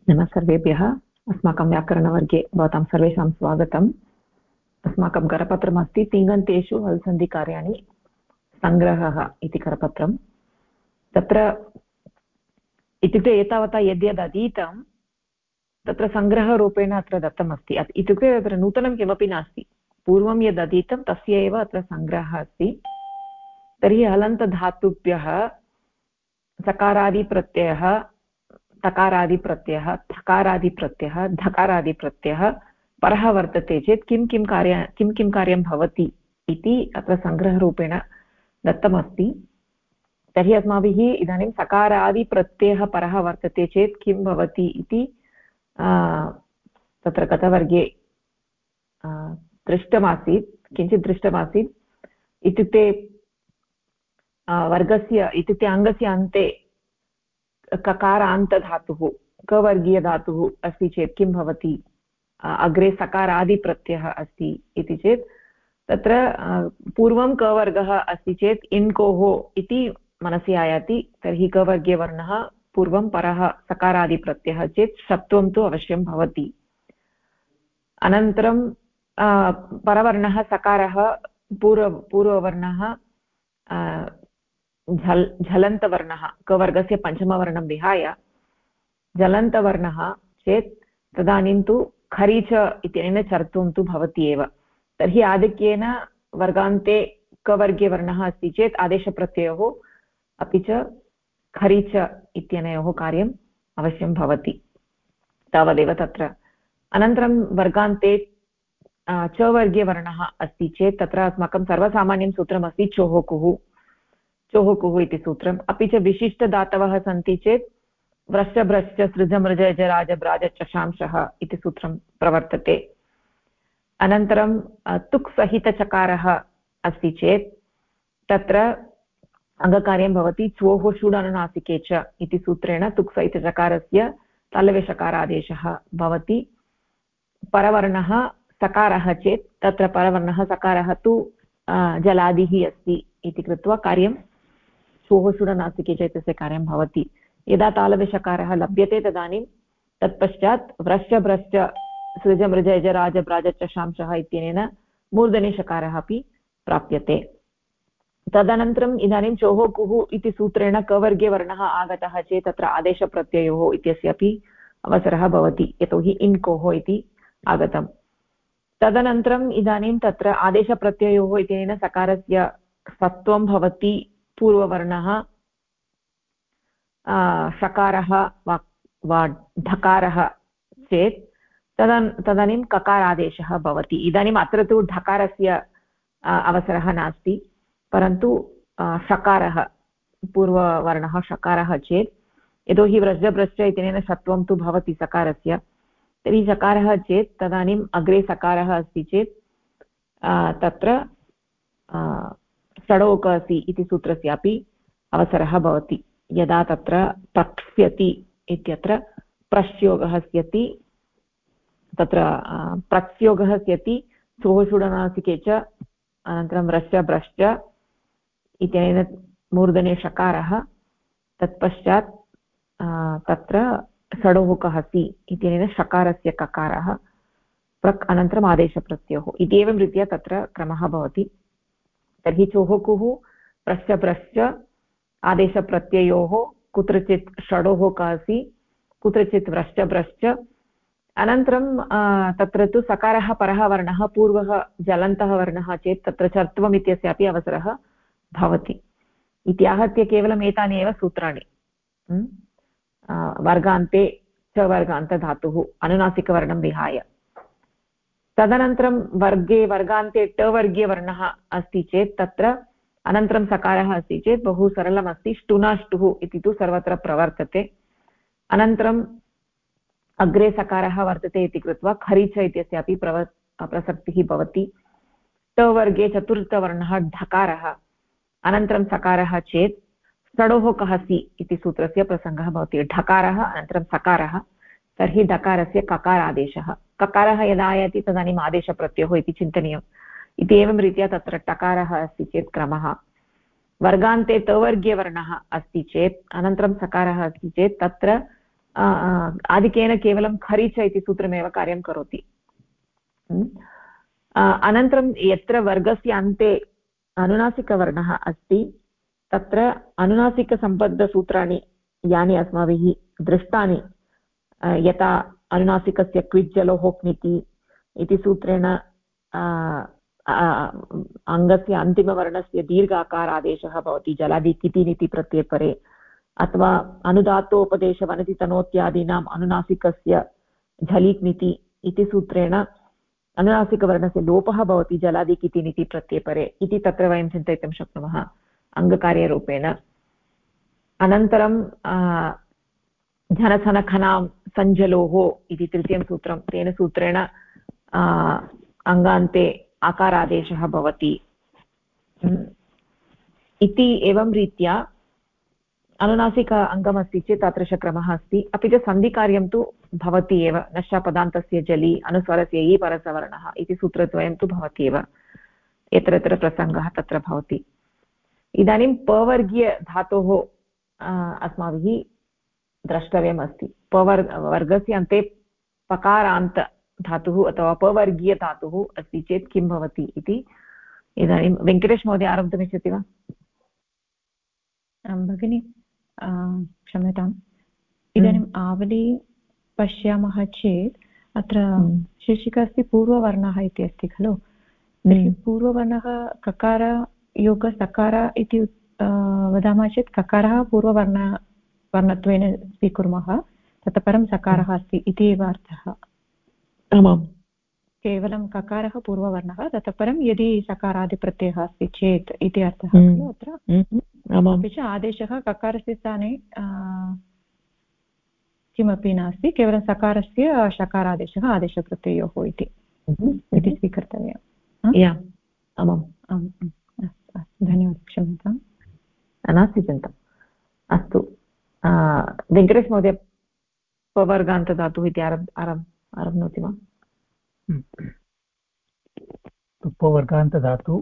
नमः सर्वेभ्यः। अस्माकं व्याकरणवर्गे भवतां सर्वेषां स्वागतम्। अस्माकं करपत्रमस्ति तिङन्तेषु हल्सन्धिकार्याणि सङ्ग्रहः इति करपत्रं। तत्र इत्युक्ते एतावता यद्यद् अधीतं तत्र सङ्ग्रहरूपेण अत्र दत्तमस्ति। इत्युक्ते तत्र नूतनं किमपि नास्ति, पूर्वं यद् अधीतं तस्य एव अत्र सङ्ग्रहः अस्ति। तर्हि हलन्तधातुभ्यः सकारादिप्रत्ययः, तकारादिप्रत्ययः, थकारादिप्रत्ययः, धकारादिप्रत्ययः परः वर्तते चेत् किं किं कार्यं भवति इति अत्र सङ्ग्रहरूपेण दत्तमस्ति। तर्हि अस्माभिः इदानीं सकारादिप्रत्ययः परः वर्तते चेत् किं भवति इति तत्र गतवर्गे किञ्चित् दृष्टमासीत्। इत्युक्ते वर्गस्य इत्युक्ते अङ्गस्य अन्ते ककारान्तधातुः कवर्गीयधातुः अस्ति चेत् किं भवति, अग्रे सकारादिप्रत्ययः अस्ति इति चेत् तत्र पूर्वं कवर्गः अस्ति चेत् इन्कोः इति मनसि आयाति। तर्हि कवर्गीयवर्णः पूर्वं परः सकारादिप्रत्ययः चेत् षत्वं तु अवश्यं भवति। अनन्तरं परवर्णः सकारः, पूर्ववर्णः झलन्तवर्णः, कवर्गस्य पञ्चमवर्णं विहाय झलन्तवर्णः चेत् तदानीं तु खरीच इत्यनेन चर्तुं तु भवति एव। तर्हि आधिक्येन वर्गान्ते कवर्गीयवर्णः अस्ति चेत् आदेशप्रत्ययोः अपि च खरीच इत्यनयोः कार्यम् अवश्यं भवति, तावदेव तत्र। अनन्तरं वर्गान्ते चवर्गीयवर्णः अस्ति चेत् तत्र अस्माकं सर्वसामान्यं सूत्रमस्ति चोहुकुः इति सूत्रम्। अपि च विशिष्टधातवः सन्ति चेत् व्रश्च सृज मृज यज राज ब्राज चषांशः इति सूत्रं प्रवर्तते। अनन्तरं तुक् सहितचकारः अस्ति चेत् तत्र अङ्गकार्यं भवति च्वोः षूडनुनासिके च इति सूत्रेण तुक् सहितचकारस्य तलवेशकारादेशः भवति। परवर्णः सकारः चेत् तत्र परवर्णः सकारः तु जलादिः अस्ति इति कृत्वा कार्यं च्वोः षूडनासिके च इत्यस्य कार्यं भवति। यदा तालव्यषकारः लभ्यते तदानीं तत्पश्चात् व्रश्च भ्रश्च सृज मृज यज राज ब्राज चषांशः इत्यनेन मूर्धन्यषकारः अपि प्राप्यते। तदनन्तरम् इदानीं चोः कुः इति सूत्रेण कवर्गीयवर्णः आगतः चेत् तत्र आदेशप्रत्ययोः इत्यस्य अपि अवसरः भवति, यतोहि इन्कोः इति आगतम्। तदनन्तरम् इदानीं तत्र आदेशप्रत्ययोः इत्यनेन सकारस्य सत्वं भवति। पूर्ववर्णः षकारः वा ढकारः चेत् तदानीं ककारादेशः भवति। इदानीम् अत्र तु ढकारस्य अवसरः नास्ति, परन्तु षकारः, पूर्ववर्णः षकारः चेत्, यतोहि व्रजभ्रश्च इत्यनेन षत्वं तु भवति सकारस्य, तर्हि सकारः चेत् तदानीम् अग्रे सकारः अस्ति चेत् तत्र षडोकसि इति सूत्रस्यापि अवसरः भवति। यदा तत्र प्रक्ष्यति इत्यत्र प्रस्योगः स्यति, तत्र प्रत्योगः स्यति च्वोः षूडनासिके च, अनन्तरं व्रश्च भ्रश्च इत्यनेन मूर्धने षकारः, तत्पश्चात् तत्र षडोहुकः सि इत्यनेन षकारस्य ककारः, प्रक् अनन्तरम् आदेशप्रत्ययोः इत्येवं रीत्या तत्र क्रमः भवति। तर्हि चोहुकुः प्रश्च भ्रश्च आदेशप्रत्ययोः, कुत्रचित् षडोहुकासि, कुत्रचित् व्रश्च भ्रश्च। अनन्तरं तत्र तु सकारः परः वर्णः पूर्वः जलन्तः वर्णः चेत् तत्र चर्त्वम् इत्यस्यापि अवसरः भवति। इति आहत्य केवलम् एतानि एव सूत्राणि। वर्गान्ते च वर्गान्तधातुः अनुनासिकवर्णं विहाय। तदनन्तरं वर्गान्ते टवर्गीयवर्णः अस्ति चेत् तत्र अनन्तरं सकारः अस्ति चेत् बहु सरलमस्ति, ष्टुनाष्टुः इति तु सर्वत्र प्रवर्तते। अनन्तरम् अग्रे सकारः वर्तते इति कृत्वा खरीच इत्यस्यापि प्रसक्तिः भवति। टवर्गे चतुर्थवर्णः ढकारः, अनन्तरं सकारः चेत् षडोहोकः सि इति सूत्रस्य प्रसङ्गः भवति। ढकारः अनन्तरं सकारः, तर्हि ढकारस्य ककारादेशः। ककारः यदा आयाति तदानीम् आदेशप्रत्ययोः इति चिन्तनीयम्। इति एवं रीत्या तत्र टकारः अस्ति चेत् क्रमः। वर्गान्ते तवर्गीयवर्णः अस्ति चेत्, अनन्तरं सकारः अस्ति चेत् तत्र आधिक्येन केवलं खरीच इति सूत्रमेव कार्यं करोति। अनन्तरं यत्र वर्गस्य अन्ते अनुनासिकवर्णः अस्ति तत्र अनुनासिकसम्बद्धसूत्राणि यानि अस्माभिः दृष्टानि, यथा अनुनासिकस्य क्विज्जलोः क्निति इति सूत्रेण अङ्गस्य अन्तिमवर्णस्य दीर्घाकारादेशः भवति जलादि कितिनिति प्रत्ययपरे, अथवा अनुदात्तोपदेशवनतितनोत्यादीनाम् अनुनासिकस्य झलिक्निति इति सूत्रेण अनुनासिकवर्णस्य लोपः भवति जलादि कितिनिति प्रत्ययपरे इति तत्र वयं चिन्तयितुं शक्नुमः अङ्गकार्यरूपेण। अनन्तरं झनसनखनां सञ्जलोः इति तृतीयं सूत्रं, तेन सूत्रेण अङ्गान्ते आकारादेशः भवति इति। एवं रीत्या अनुनासिक अङ्गमस्ति चेत् तादृश क्रमः अस्ति। अपि च सन्धिकार्यं तु भवति एव, नश्चापदान्तस्य जलि अनुस्वारस्य इ परसवर्णः इति सूत्रद्वयं तु भवति एव, यत्र यत्र प्रसङ्गः तत्र भवति। इदानीं पवर्गीयधातोः अस्माभिः द्रष्टव्यम् अस्ति। वर्गस्य अन्ते पकारान्त धातुः अथवा पवर्गीयधातुः अस्ति चेत् किं भवति इति। इदानीं वेङ्कटेश महोदय आरब्धुमिच्छति वा? भगिनी क्षम्यताम्। इदानीम् आवली पश्यामः चेत् अत्र शीर्षिका अस्ति पूर्ववर्णः इति अस्ति खलु। पूर्ववर्णः ककार सकार इति वदामः चेत् ककारः पूर्ववर्णत्वेन स्वीकुर्मः, ततः परं सकारः अस्ति इति एव अर्थः। आमाम्, केवलं ककारः पूर्ववर्णः, ततः परं यदि सकारादिप्रत्ययः अस्ति चेत् इति अर्थः खलु अत्र। अपि च आदेशः ककारस्य स्थाने किमपि नास्ति, केवलं सकारस्य शकारादेशः आदेशप्रत्ययोः इति स्वीकर्तव्यम्। आमाम्, धन्यवादः, क्षम्यताम्। नास्ति चिन्ता। अस्तु, वेङ्कटेश महोदय पवर्गान्तधातुः इति आरब्नोति वा? उपवर्गान्तधातु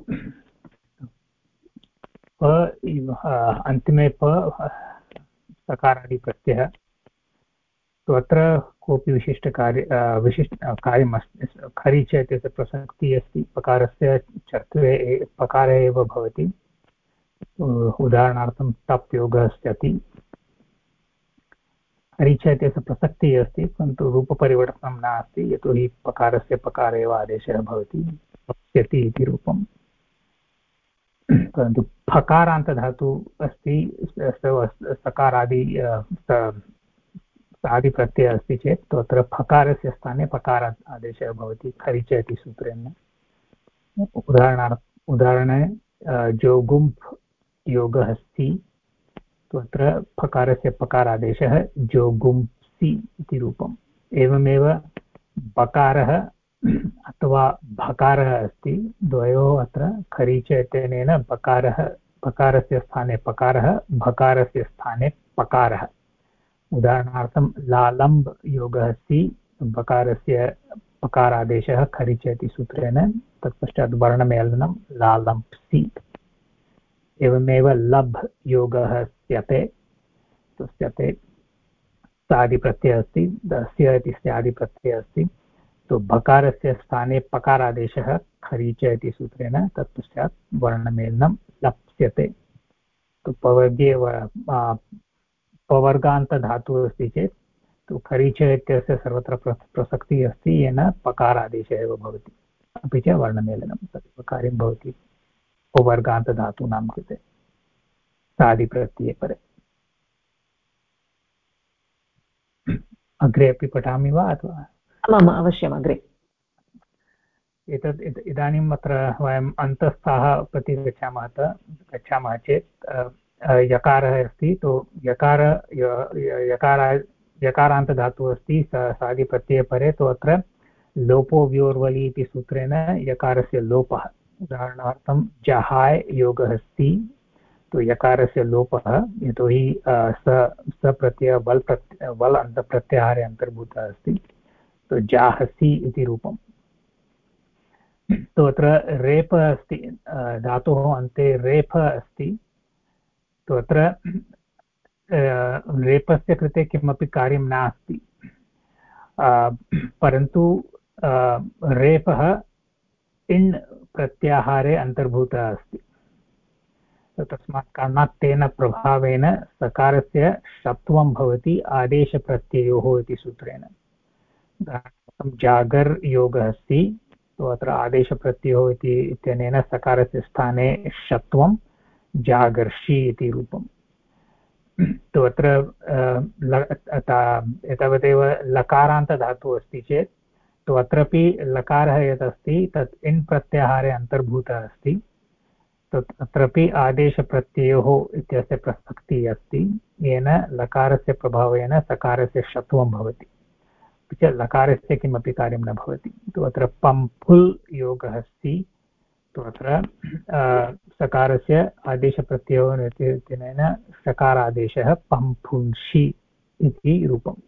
अन्तिमे सकारादिप्रत्ययः, तो अत्र कोऽपि कार्यम् अस्ति। खरि च इत्यस्य प्रसक्तिः अस्ति। पकारस्य चत्वे पकारे एव भवति। उदाहरणार्थं टप् योगः स्यति। खरि च इत्यस्य प्रसक्तिः अस्ति, परन्तु रूपपरिवर्तनं नास्ति, यतोहि पकारस्य पकारे एव आदेशः भवति, स्यति इति रूपम्। परन्तु फकारान्तधातु अस्ति, सकारादि आदिप्रत्ययः अस्ति चेत् तत्र फकारस्य स्थाने पकार आदेशः भवति खरि च इति सूत्रेण। उदाहरणे जोगुम्फ् योगः अस्ति, तत्र फकारस्य पकारादेशः जोगुंसि इति रूपम्। एवमेव बकारः अथवा भकारः अस्ति, द्वयोः अत्र खरि च इत्यनेन पकारस्य स्थाने पकारः, भकारस्य स्थाने पकारः। उदाहरणार्थं लालम्ब योगः अस्ति, बकारस्य पकारादेशः खरि च इति सूत्रेण, तत्पश्चात् वर्णमेलनं लालम्प्सि। एवमेव लब् योगः स्यते, स्यते सादिप्रत्ययः अस्ति, दस्य इति स्यादिप्रत्ययः अस्ति, तो भकारस्य स्थाने पकारादेशः खरि च इति सूत्रेण, तत्पश्चात् वर्णमेलनं लप्स्यते। तो पवर्गान्तधातुः अस्ति चेत् तो खरि च इत्यस्य सर्वत्र प्रसक्तिः अस्ति, येन पकारादेशः एव भवति, अपि च वर्णमेलनं तदेव कार्यं भवति पवर्गान्तधातूनां कृते सादिप्रत्यये परे। अग्रे अपि पठामि वा अथवा? आमाम्, अवश्यम् अग्रे। इदानीम् अत्र वयम् अन्तस्थाः प्रति गच्छामः चेत् यकारः अस्ति, तो यकारान्तधातुः अस्ति सादिप्रत्यये परे, तो अत्र लोपो व्योर्वलि इति सूत्रेण यकारस्य लोपः। उदाहरणार्थं जहाय योगः अस्ति, तो यकारस्य लोपः, यतोहि स प्रत्यय वल् अन्तप्रत्याहारे अन्तर्भूतः अस्ति, तो जाहसि इति रूपम्। तो अत्र रेप अस्ति, धातोः अन्ते रेफ अस्ति, तो अत्र रेपस्य कृते किमपि कार्यं नास्ति, परन्तु रेपः इण् प्रत्याहारे अन्तर्भूतः अस्ति। तस्मात् कारणात् तेन प्रभावेन सकारस्य षत्वं भवति आदेशप्रत्ययोः इति सूत्रेण। जागर् योगः अस्ति, तो अत्र आदेशप्रत्ययोः इत्यनेन सकारस्य स्थाने षत्वं जागर्षि इति रूपम्। तो अत्र एतावदेव लकारान्तधातुः अस्ति चेत् तो अत्रापि लकारः यत् अस्ति तत् इन् प्रत्याहारे अन्तर्भूतः अस्ति, तत् अत्रापि आदेशप्रत्ययोः इत्यस्य प्रसक्तिः अस्ति, येन लकारस्य प्रभावेन सकारस्य षत्वं भवति, अपि च लकारस्य किमपि कार्यं न भवति। तु अत्र पम्फुल् योगः अस्ति, तु अत्र सकारस्य आदेशप्रत्ययोः सकारादेशः पम्फुंषि इति रूपम्।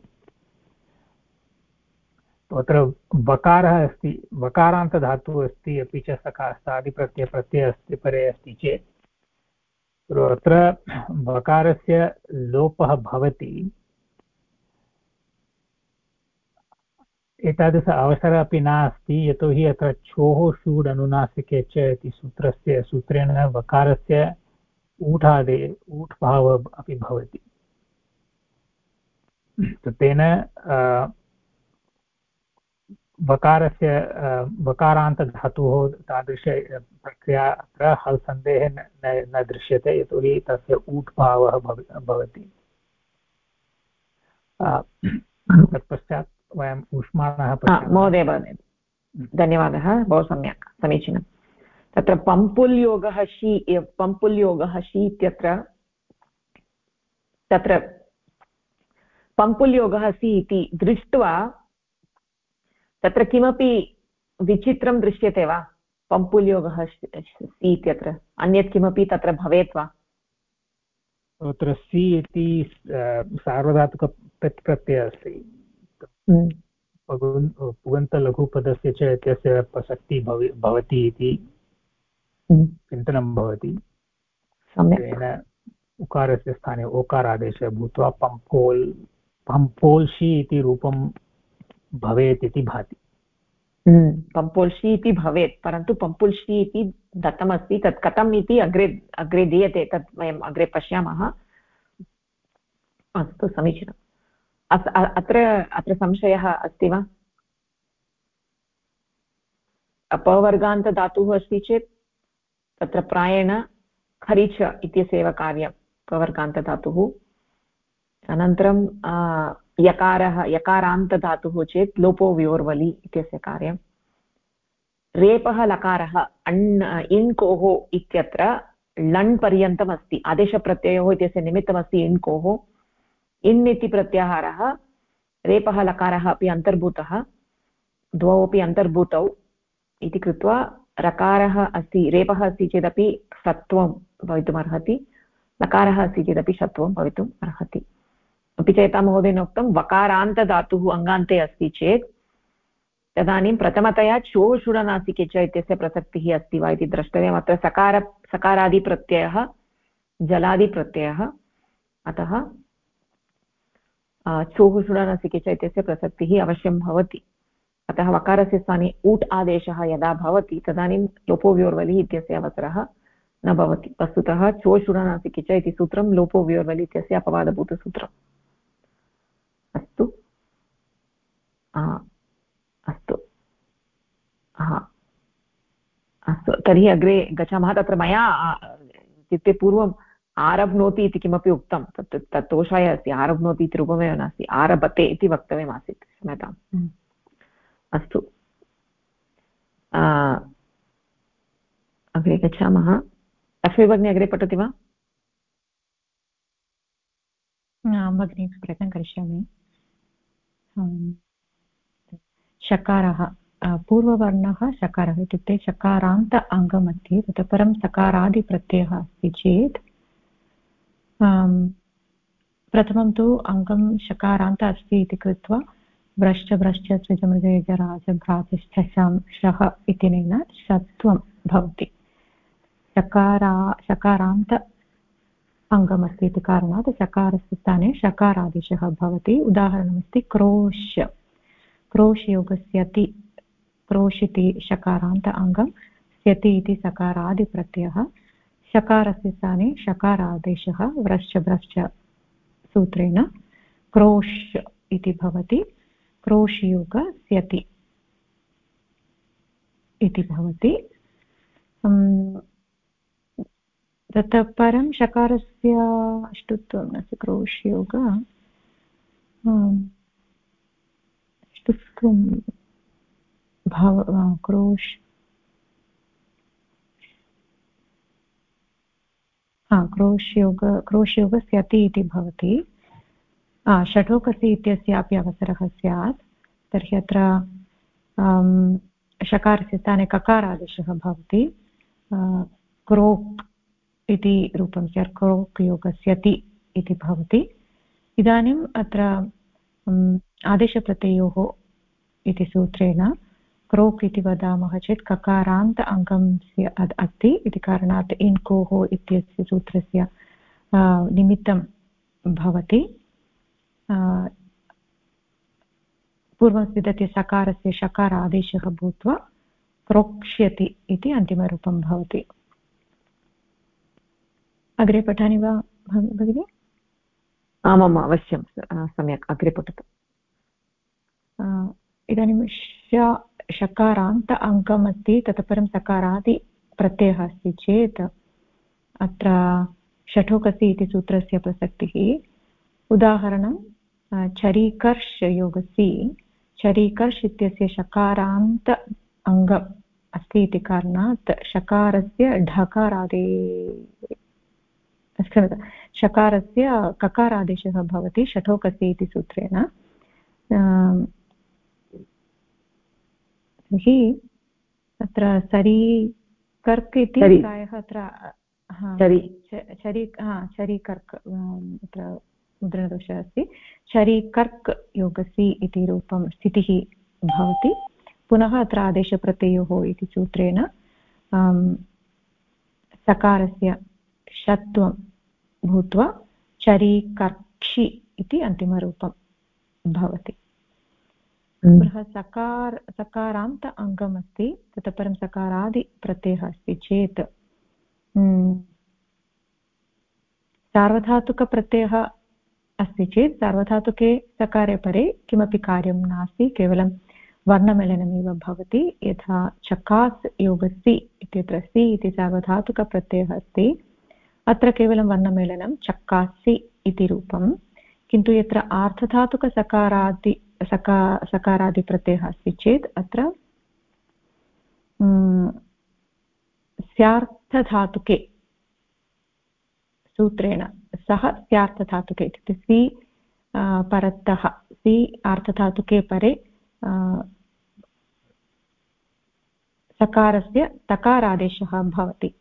अत्र वकारः अस्ति, वकारान्तधातुः अस्ति, अपि च सादिप्रत्ययः अस्ति परे अस्ति चेत् अत्र वकारस्य लोपः भवति। एतादृश अवसरः अपि नास्ति, यतोहि अत्र छोः शूड् अनुनासिके च इति सूत्रेण वकारस्य ऊट् भावः अपि भवति। तेन वकारस्य वकारान्तधातुः तादृश प्रक्रिया अत्र हल् सन्धेः न दृश्यते, यतोहि तस्य ऊट् भावः भवति। तत्पश्चात् वयम् ऊष्माणः महोदय धन्यवादः, बहु सम्यक्, समीचीनं। तत्र पम्पुल्योगः शी इत्यत्र तत्र पम्पुल्योगः सी इति दृष्ट्वा तत्र किमपि विचित्रं दृश्यते वा? पम्पुल्योगः सी इत्यत्र अन्यत् किमपि तत्र भवेत् वा? तत्र सी इति सार्वधातुकप्रत्ययः अस्ति, पुगन्तलघुपदस्य च इत्यस्य प्रसक्तिः भवति इति चिन्तनं भवति। तेन उकारस्य स्थाने ओकारादेशः भूत्वा पम्पोल्षि इति रूपं भवेत् इति भाति। पम्पोल्षि इति भवेत्, परन्तु पम्पुल्षि इति दत्तमस्ति, तत् कथम् इति अग्रे दीयते, तत् वयम् अग्रे पश्यामः। अस्तु, समीचीनम्। अत्र संशयः अस्ति वा? अपवर्गान्तधातुः अस्ति चेत् तत्र प्रायेण खरिच इत्यस्यैव कार्यं अपवर्गान्तधातुः। अनन्तरं यकारान्तधातुः चेत् लोपो व्योर्वलि इत्यस्य कार्यं। रेपः लकारः इण्कोः इत्यत्र लण् पर्यन्तम् अस्ति, आदेशप्रत्ययोः इत्यस्य निमित्तमस्ति इण्कोः। इन् इति प्रत्याहारः, रेपः लकारः अपि अन्तर्भूतः, द्वौ अपि अन्तर्भूतौ इति कृत्वा रकारः अस्ति, रेपः अस्ति चेदपि षत्वं भवितुमर्हति, लकारः अस्ति चेदपि षत्वं भवितुम् अर्हति। अपि च यथा महोदयेन उक्तं वकारान्तधातुः अङ्गान्ते अस्ति चेत् तदानीं प्रथमतया चो षुडनासिके च इत्यस्य प्रसक्तिः अस्ति वा इति द्रष्टव्यम्। अत्र सकारादिप्रत्ययः जलादिप्रत्ययः, अतः चोः षुडनासिके च इत्यस्य प्रसक्तिः अवश्यं भवति। अतः वकारस्य स्थाने ऊट् आदेशः यदा भवति तदानीं लोपो व्योर्वलिः इत्यस्य अवसरः न भवति। वस्तुतः चो षुडनासिके च इति सूत्रं लोपो व्योर्वलिः इत्यस्य अपवादभूतसूत्रम्। अस्तु अस्तु अस्तु, तर्हि अग्रे गच्छामः। तत्र मया इत्युक्ते पूर्वम् आरब्नोति इति किमपि उक्तं, तत् दोषाय अस्ति। आरब्नोति इति रूपमेव नास्ति, आरभते इति वक्तव्यमासीत्, क्षम्यताम्। अस्तु, अग्रे गच्छामः। लक्ष्मी भगिनी अग्रे पठति वा? भगिनी, प्रयत्नं करिष्यामि। शकारः, पूर्ववर्णः शकारः इत्युक्ते शकारान्त अङ्गमध्ये ततः परं सकारादिप्रत्ययः अस्ति चेत् प्रथमं तु अङ्गं शकारान्त अस्ति इति कृत्वा व्रश्च भ्रश्च सृजमृजयज राज भ्राजश्चां शः इत्यनेन षत्वं भवति। शकारान्त अङ्गमस्ति इति कारणात् शकारस्य स्थाने शकारादेशः भवति। उदाहरणमस्ति क्रोश्, क्रोश् योगस्य ति, क्रोश् इति शकारान्त अङ्गं, स्यति इति सकारादिप्रत्ययः, शकारस्य स्थाने शकारादेशः व्रश्च भ्रश्च सूत्रेण क्रोश् इति भवति। क्रोश् योग स्यति इति भवति। ततः परं शकारस्य अष्टुत्वं नास्ति, क्रोश् योग अष्टुत्वं क्रोश् क्रोश् योग स्यति इति भवति। षठोकसि इत्यस्यापि अवसरः स्यात्, तर्हि अत्र शकारस्य स्थाने ककारादेशः भवति। क्रोक् इति रूपं स्यात्, क्रोक् योगस्यति इति भवति। इदानीम् अत्र आदेशप्रत्ययोः इति सूत्रेण क्रोक् इति वदामः चेत् ककारान्त अङ्गस्य अस्ति इति कारणात् इन्कोः इत्यस्य सूत्रस्य निमित्तं भवति। पूर्वं सिद्धते सकारस्य शकार आदेशः भूत्वा क्रोक्ष्यति इति अन्तिमरूपं भवति। अग्रे पठामि वा भगिनि? आमाम् अवश्यं, सम्यक् अग्रे पठतु। इदानीं शकारान्त अङ्गमस्ति, ततः परं सकारादि प्रत्ययः अस्ति चेत् अत्र षठोकसि इति सूत्रस्य प्रसक्तिः। उदाहरणं चरीकर्ष योगसि, चरीकर्ष इत्यस्य शकारान्त अङ्गम् अस्ति इति कारणात् शकारस्य ढकारादे शकारस्य ककारादेशः भवति षठोकसि इति सूत्रेण। तर्हि अत्र सरीकर्क् इति प्रायः अत्र चरीकर्क् अत्र मुद्रणदोषः अस्ति। चरीकर्क् योगसि इति रूपं स्थितिः भवति। पुनः अत्र आदेशप्रत्ययोः इति सूत्रेण सकारस्य षत्वं भूत्वा चरीकर्क्षि इति अन्तिमरूपं भवति। पुनः सकारान्त अङ्गमस्ति, ततः परं सकारादिप्रत्ययः अस्ति चेत् सार्वधातुकप्रत्ययः अस्ति चेत् सार्वधातुके सकारे परे किमपि कार्यं नास्ति, केवलं वर्णमेलनमेव भवति। यथा चकास् योगसि इत्यत्र सि इति सार्वधातुकप्रत्ययः अस्ति, अत्र केवलं वर्णमेलनं चक्कासि इति रूपं। किन्तु यत्र सकारादिप्रत्ययः अस्ति चेत् अत्र स्यार्थधातुके सूत्रेण सः स्यार्थधातुके इत्युक्ते सि परतः सि आर्थधातुके परे सकारस्य तकारादेशः भवति।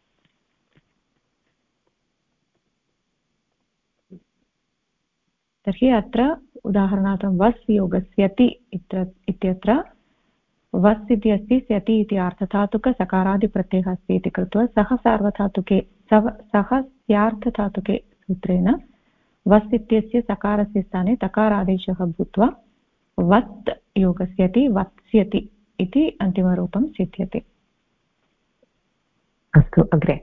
तर्हि अत्र उदाहरणार्थं वस् योगस्यति इत्यत्र वस् इति अस्ति, स्यति इति आर्थधातुकसकारादिप्रत्ययः अस्ति इति कृत्वा सः स्यार्थधातुके सूत्रेण वस् इत्यस्य सकारस्य स्थाने तकारादेशः भूत्वा वत् योगस्यति वत्स्यति इति अन्तिमरूपं सिद्ध्यते। अस्तु, अग्रे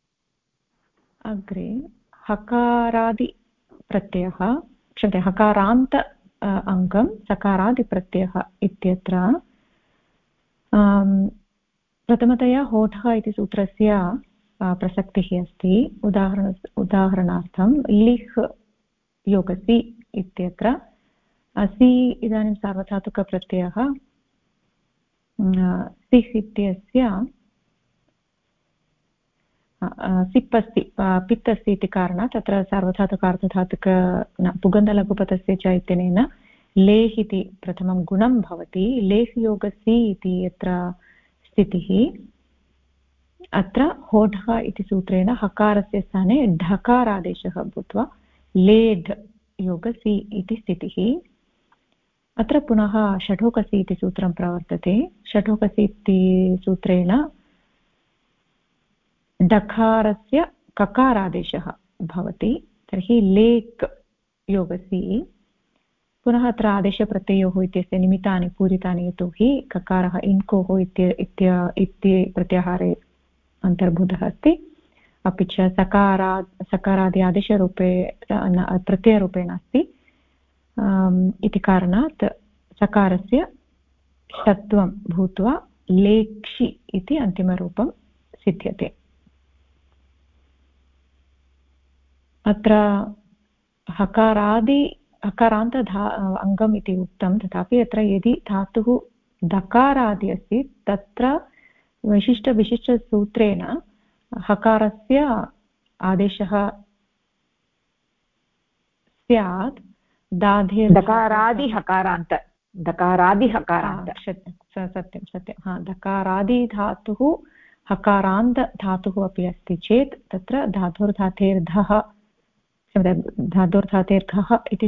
हकारादिप्रत्ययः, क्षम्यते, हकारान्त अङ्गं सकारादिप्रत्ययः इत्यत्र प्रथमतया होठः इति सूत्रस्य प्रसक्तिः अस्ति। उदाहरणार्थं लिह् योगसि इत्यत्र सि इदानीं सार्वधातुकप्रत्ययः, सिह् इत्यस्य सिप् अस्ति, पित् अस्ति इति कारणात् तत्र सार्वधातुकार्धधातुक पुगन्धलघुपथस्य च इत्यनेन लेह् इति प्रथमं गुणं भवति। लेह् योगसि इति यत्र स्थितिः, अत्र होढः इति सूत्रेण हकारस्य स्थाने ढकारादेशः भूत्वा लेढ् योगसि इति स्थितिः। अत्र पुनः षठोकसि इति सूत्रं प्रवर्तते। षठोकसि इति सूत्रेण डकारस्य ककारादेशः भवति तर्हि लेक् योगसि पुनः अत्र आदेशप्रत्ययोः इत्यस्य निमित्तानि पूरितानि यतोहि ककारः इन्कोः इति प्रत्याहारे अन्तर्भूतः अस्ति अपि च सकारादि आदेशरूपे प्रत्ययरूपेण अस्ति इति कारणात् सकारस्य षत्वं भूत्वा लेक्षि इति अन्तिमरूपं सिद्ध्यते। अत्र हकारान्त अङ्गम् इति उक्तं तथापि अत्र यदि धातुः दकारादि अस्ति तत्र विशिष्टसूत्रेण हकारस्य आदेशः स्यात् दकारादिहकारान्त सत्यं दकारादिधातुः हकारान्त धातुः अपि अस्ति चेत् तत्र धातोर्धातेर्धः इति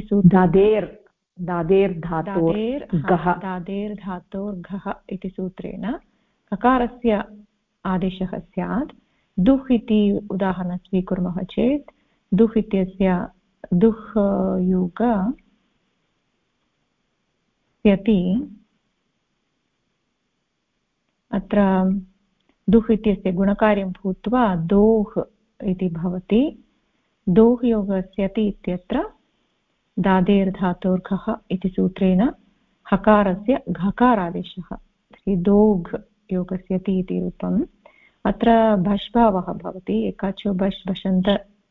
दादेर्धातोर्घः इति सूत्रेण ककारस्य आदेशः स्यात्। दुह् इति उदाहरणं स्वीकुर्मः चेत् दुह् इत्यस्य दुह् योग स्यति अत्र दुह् इत्यस्य गुणकार्यं भूत्वा दोह् इति भवति। दोह् योगस्यति इत्यत्र दादेर्धातोर्घः इति सूत्रेण हकारस्य घकारादेशः दोघ् योगस्यति इति रूपम्। अत्र भष् भावः भवति एकाचो भष् भषन्त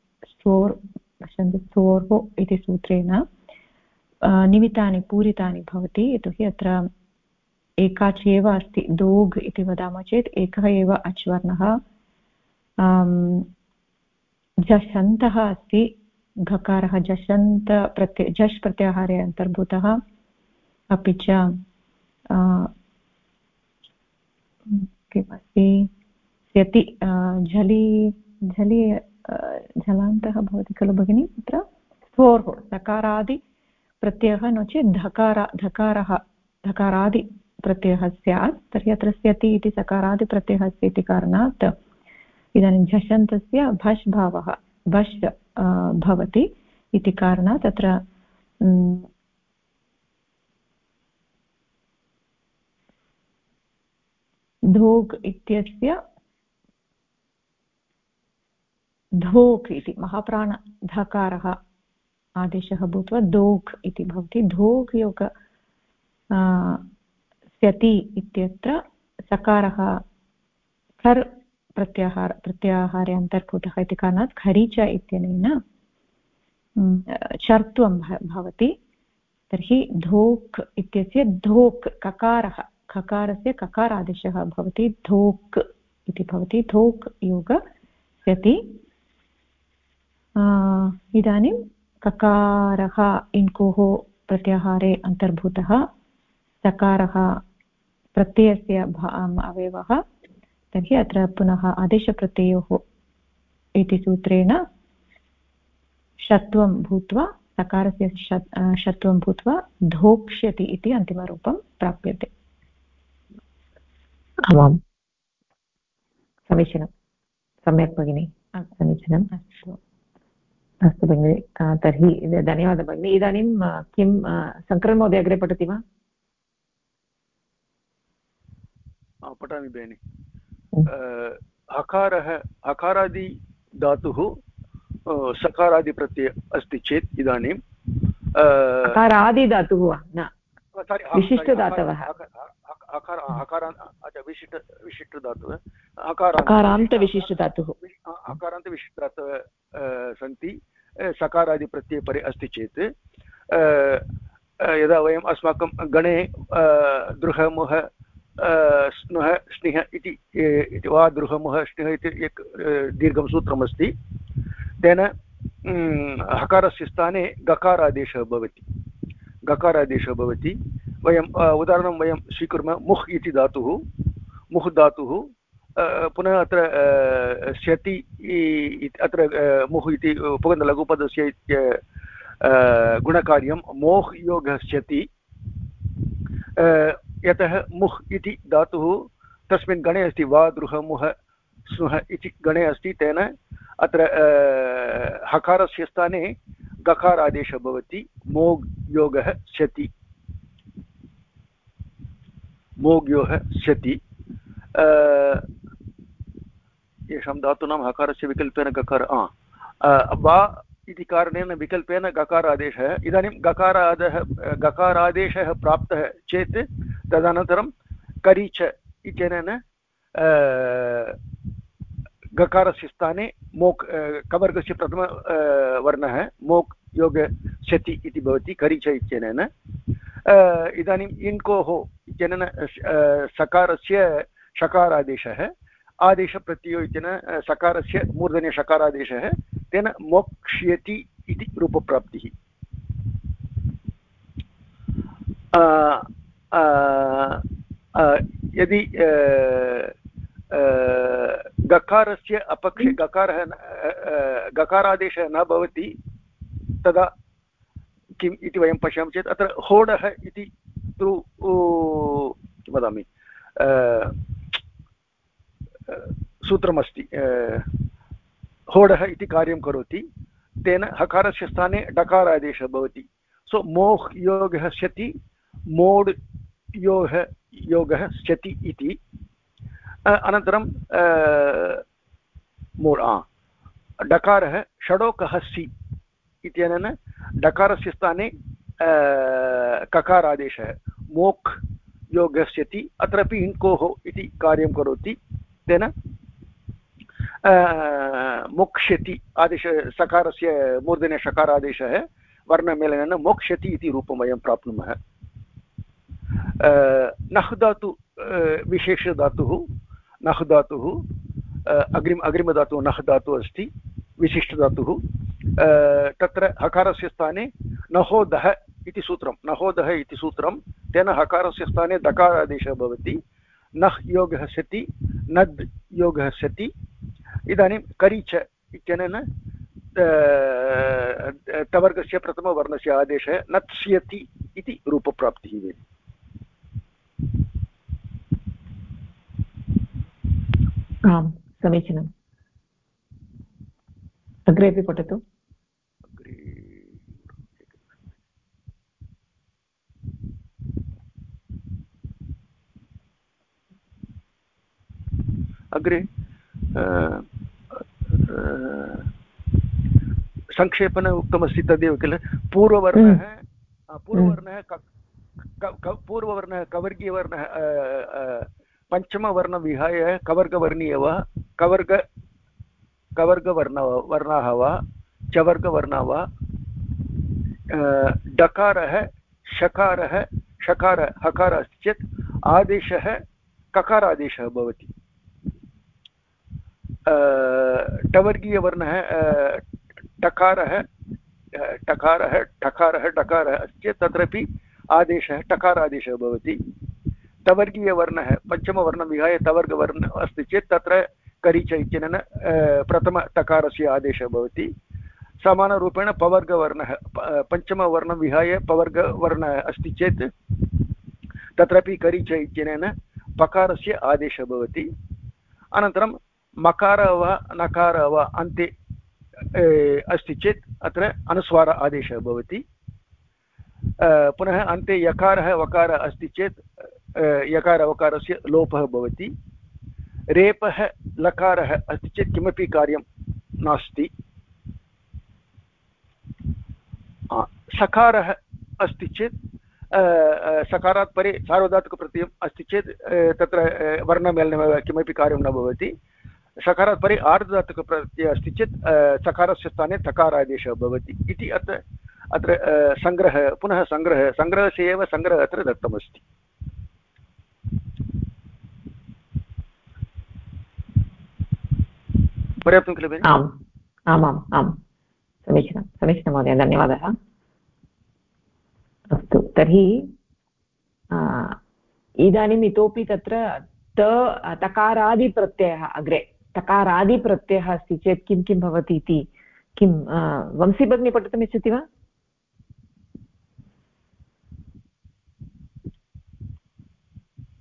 स्तोर्ः इति सूत्रेण निमित्तानि पूरितानि भवति यतोहि अत्र एकाच् एव अस्ति दोघ् इति वदामः चेत् एकः एव अच्वर्णः झषन्तः अस्ति घकारः झष् प्रत्याहारे अन्तर्भूतः अपि च किमस्ति स्यति झलान्तः भवति खलु भगिनि अत्र स्थोर्ः सकारादि प्रत्ययः नो चेत् धकारादिप्रत्ययः स्यात् तर्हि अत्र स्यति इति सकारादिप्रत्ययः अस्ति इति कारणात् इदानीं झषन्तस्य भष् भावः भष् भवति इति कारणात् अत्र धोक् इत्यस्य धोक् इति महाप्राणधकारः आदेशः भूत्वा दोघ् इति भवति। धोक् योग स्यति इत्यत्र सकारः खर् प्रत्याहारे अन्तर्भूतः इति कारणात् खरीच इत्यनेन चर्त्वं भवति। तर्हि धोक् इत्यस्य धोक् खकारस्य ककारादेशः भवति धोक् इति भवति। धोक् योग स्यति। इदानीं ककारः इन्कोः प्रत्याहारे अन्तर्भूतः सकारः प्रत्ययस्य अवयवः तर्हि अत्र पुनः आदेशप्रत्ययोः इति सूत्रेण षत्वं भूत्वा सकारस्य षत्वं भूत्वा धोक्ष्यति इति अन्तिमरूपं प्राप्यते। आमां समीचीनं सम्यक् भगिनि समीचीनम् अस्तु भगिनि तर्हि धन्यवादः भगिनि। इदानीं किं शङ्करन् महोदय अग्रे पठति वा? पठामि भगिनि। हकारादि धातुः सकारादिप्रत्यय अस्ति चेत् इदानीं हकारादि धातुः न विशिष्टधातवः विशिष्टधातुः हकारान्तविशिष्टधातुः हकारान्तविशिष्टधातवः सन्ति सकारादिप्रत्यये परे अस्ति चेत् यदा वयम् अस्माकं गणे दृढमुह स्नुः स्निः इति वा दृढमुह स्निः इति एक दीर्घं सूत्रमस्ति तेन हकारस्य स्थाने गकारादेशः भवति। वयम् उदाहरणं वयं स्वीकुर्मः मुह् इति धातुः मुह् धातुः पुनः अत्र स्यति अत्र मुह् इति पुगन्तलघुपदस्य गुणकार्यं मोह् योगः स्यति। यतः मुह् इति धातुः तस्मिन् गणे अस्ति वा दृढमुह स्नुः इति गणे अस्ति तेन अत्र हकारस्य स्थाने गकारादेशः भवति मोग् योगः स्यति मोग् योगः स्यति येषां धातूनां हकारस्य विकल्पेन गकार वा इति कारणेन विकल्पेन गकारादेशः इदानीं गकारादेशः प्राप्तः चेत् तदनन्तरं करीच इत्यनेन गकारस्य स्थाने मोक् कवर्गस्य प्रथम वर्णः मोक् योग शति इति भवति करीच इत्यनेन इदानीम् इन्कोः इत्यनेन सकारस्य षकारादेशः आदेशप्रत्ययो इत्यनेन सकारस्य मूर्धन्य षकारादेशः तेन मोक्ष्यति इति रूपप्राप्तिः यदि गकारस्य अपक्षे गकारादेशः न भवति तदा किम् इति वयं पश्यामः चेत् अत्र होडः इति तु किं वदामि सूत्रमस्ति होडः इति कार्यं करोति तेन हकारस्य स्थाने डकारादेशः भवति सो मोह् योगः स्यति मोड् योगः स्यति इति अनन्तरं डकारः षडोकः सि इत्यनेन डकारस्य स्थाने ककारादेशः मोक् योगस्यति अत्रापि इन्कोः इति कार्यं करोति तेन मोक्ष्यति आदेश सकारस्य मूर्धन्य षकारादेशः वर्णमेलनेन मोक्ष्यति इति रूपं वयं प्राप्नुमः नह् धातु विशेषधातुः नह् धातुः अग्रिमधातुः नह् धातुः अस्ति विशिष्टधातुः तत्र हकारस्य स्थाने नहोदः इति सूत्रं तेन हकारस्य स्थाने दकारादेशः भवति नह् योगः सति नद् योगः सति इदानीं करीच इत्यनेन तवर्गस्य प्रथमवर्णस्य आदेशः नत्स्यति इति रूपप्राप्तिः भवति आम् समीचीनम् अग्रेपि पठतु अग्रे संक्षेपण उक्तमस्ति तदेव किल पूर्ववर्णः कवर्गीयवर्णः पञ्चमवर्णं विहाय कवर्गवर्णीय वा कवर्गवर्णाः वा चवर्गवर्णः वा डकारः शकारः हकारः अस्ति चेत् आदेशः ककारादेशः भवति टवर्गीयवर्णः टकारः डकारः अस्ति चेत् तत्रापि आदेशः टकारादेशः भवति तवर्गीयवर्णः पञ्चमवर्णं विहाय तवर्गवर्णः अस्ति चेत् तत्र करीच इत्यनेन प्रथमटकारस्य आदेशः भवति समानरूपेण पवर्गवर्णः पञ्चमवर्णं विहाय पवर्गवर्णः अस्ति चेत् तत्रापि करीच इत्यनेन पकारस्य आदेशः भवति अनन्तरं मकार वा नकार वा अन्ते अस्ति चेत् अत्र अनुस्वार आदेशः भवति पुनः अन्ते यकारः वकारः अस्ति चेत् यकारवकारस्य लोपः भवति रेपः लकारः अस्ति चेत् किमपि कार्यं नास्ति सकारः अस्ति चेत् सकारात् परे सार्वधातुकप्रत्ययम् अस्ति चेत् तत्र वर्णमेलनमेव किमपि कार्यं न भवति सकारात् परे आर्धधातुकप्रत्ययः अस्ति चेत् सकारस्य स्थाने तकारादेशः भवति इति अत्र सङ्ग्रहः पुनः सङ्ग्रहस्य एव सङ्ग्रहः अत्र दत्तमस्ति पर्याप्तं किल भगिनि आम् समीचीनं महोदय धन्यवादः अस्तु तर्हि इदानीम् इतोपि तत्र तकारादिप्रत्ययः अग्रे तकारादिप्रत्ययः अस्ति चेत् किं किं भवति इति किं वंशी भगिनी पठितुमिच्छति वा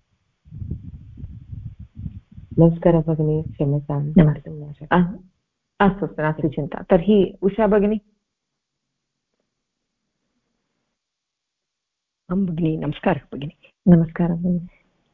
नमस्कारः भगिनी क्षम्यतां अस्तु अस्तु, नास्ति चिन्ता। तर्हि उषा भगिनी। आं भगिनि, नमस्कारः भगिनि। नमस्कारः भगिनि।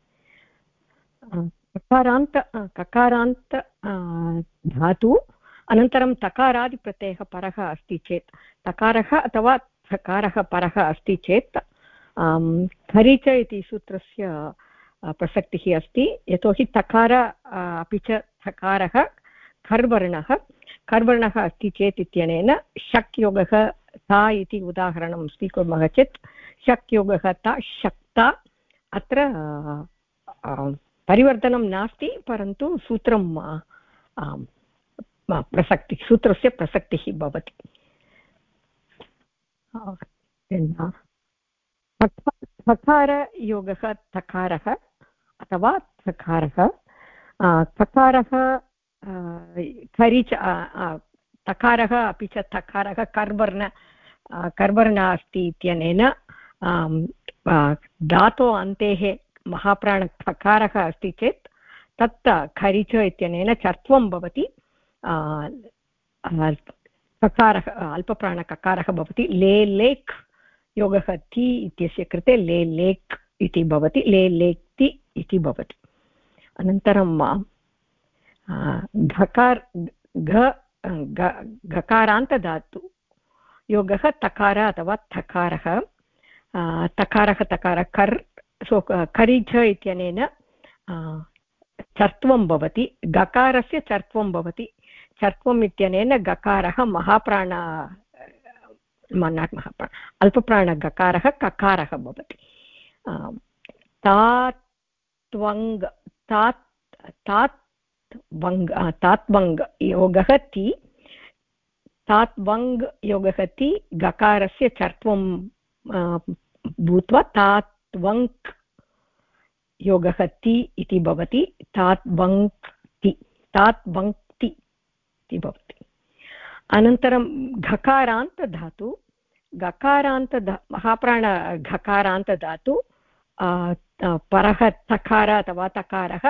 ककारान्त धातु अनन्तरं तकारादिप्रत्ययः परः अस्ति चेत्, तकारः अथवा थकारः परः अस्ति चेत् खरिच इति सूत्रस्य प्रसक्तिः अस्ति। यतोहि तकार अपि च थकारः खर्वर्णः अस्ति चेत् इत्यनेन शक् योगः ता इति उदाहरणं स्वीकुर्मः चेत् शक् योगः ता शक्ता, अत्र परिवर्तनं नास्ति, परन्तु सूत्रस्य प्रसक्तिः भवति। थकारयोगः तकारः अथवा थकारः, तकारः खरिच तकारः अपि च तकारः कर्वर्ण अस्ति इत्यनेन धातोः अन्तेः महाप्राणखकारः अस्ति चेत् तत् खरिच इत्यनेन चर्त्वं भवति, ककारः अल्पप्राणककारः भवति। ले लेक् योगः ति इत्यस्य कृते ले लेक् इति भवति, ले लेक्ति इति भवति। अनन्तरं घकारान्तधातु योगः तकार अथवा थकारः, तकार खरिच इत्यनेन चर्त्वं भवति, गकारस्य चर्त्वं भवति। चर्त्वम् इत्यनेन गकारः अल्पप्राणगकारः ककारः भवति। तात्वङ् योगः ति, तात्वङ् योगः ति गकारस्य चर्त्वं भूत्वा तात्वङ्क् योगः ति इति भवति। तात्वङ्क्ति इति भवति। अनन्तरं घकारान्तधातु, महाप्राण घकारान्तधातु परः तकार अथवा तकारः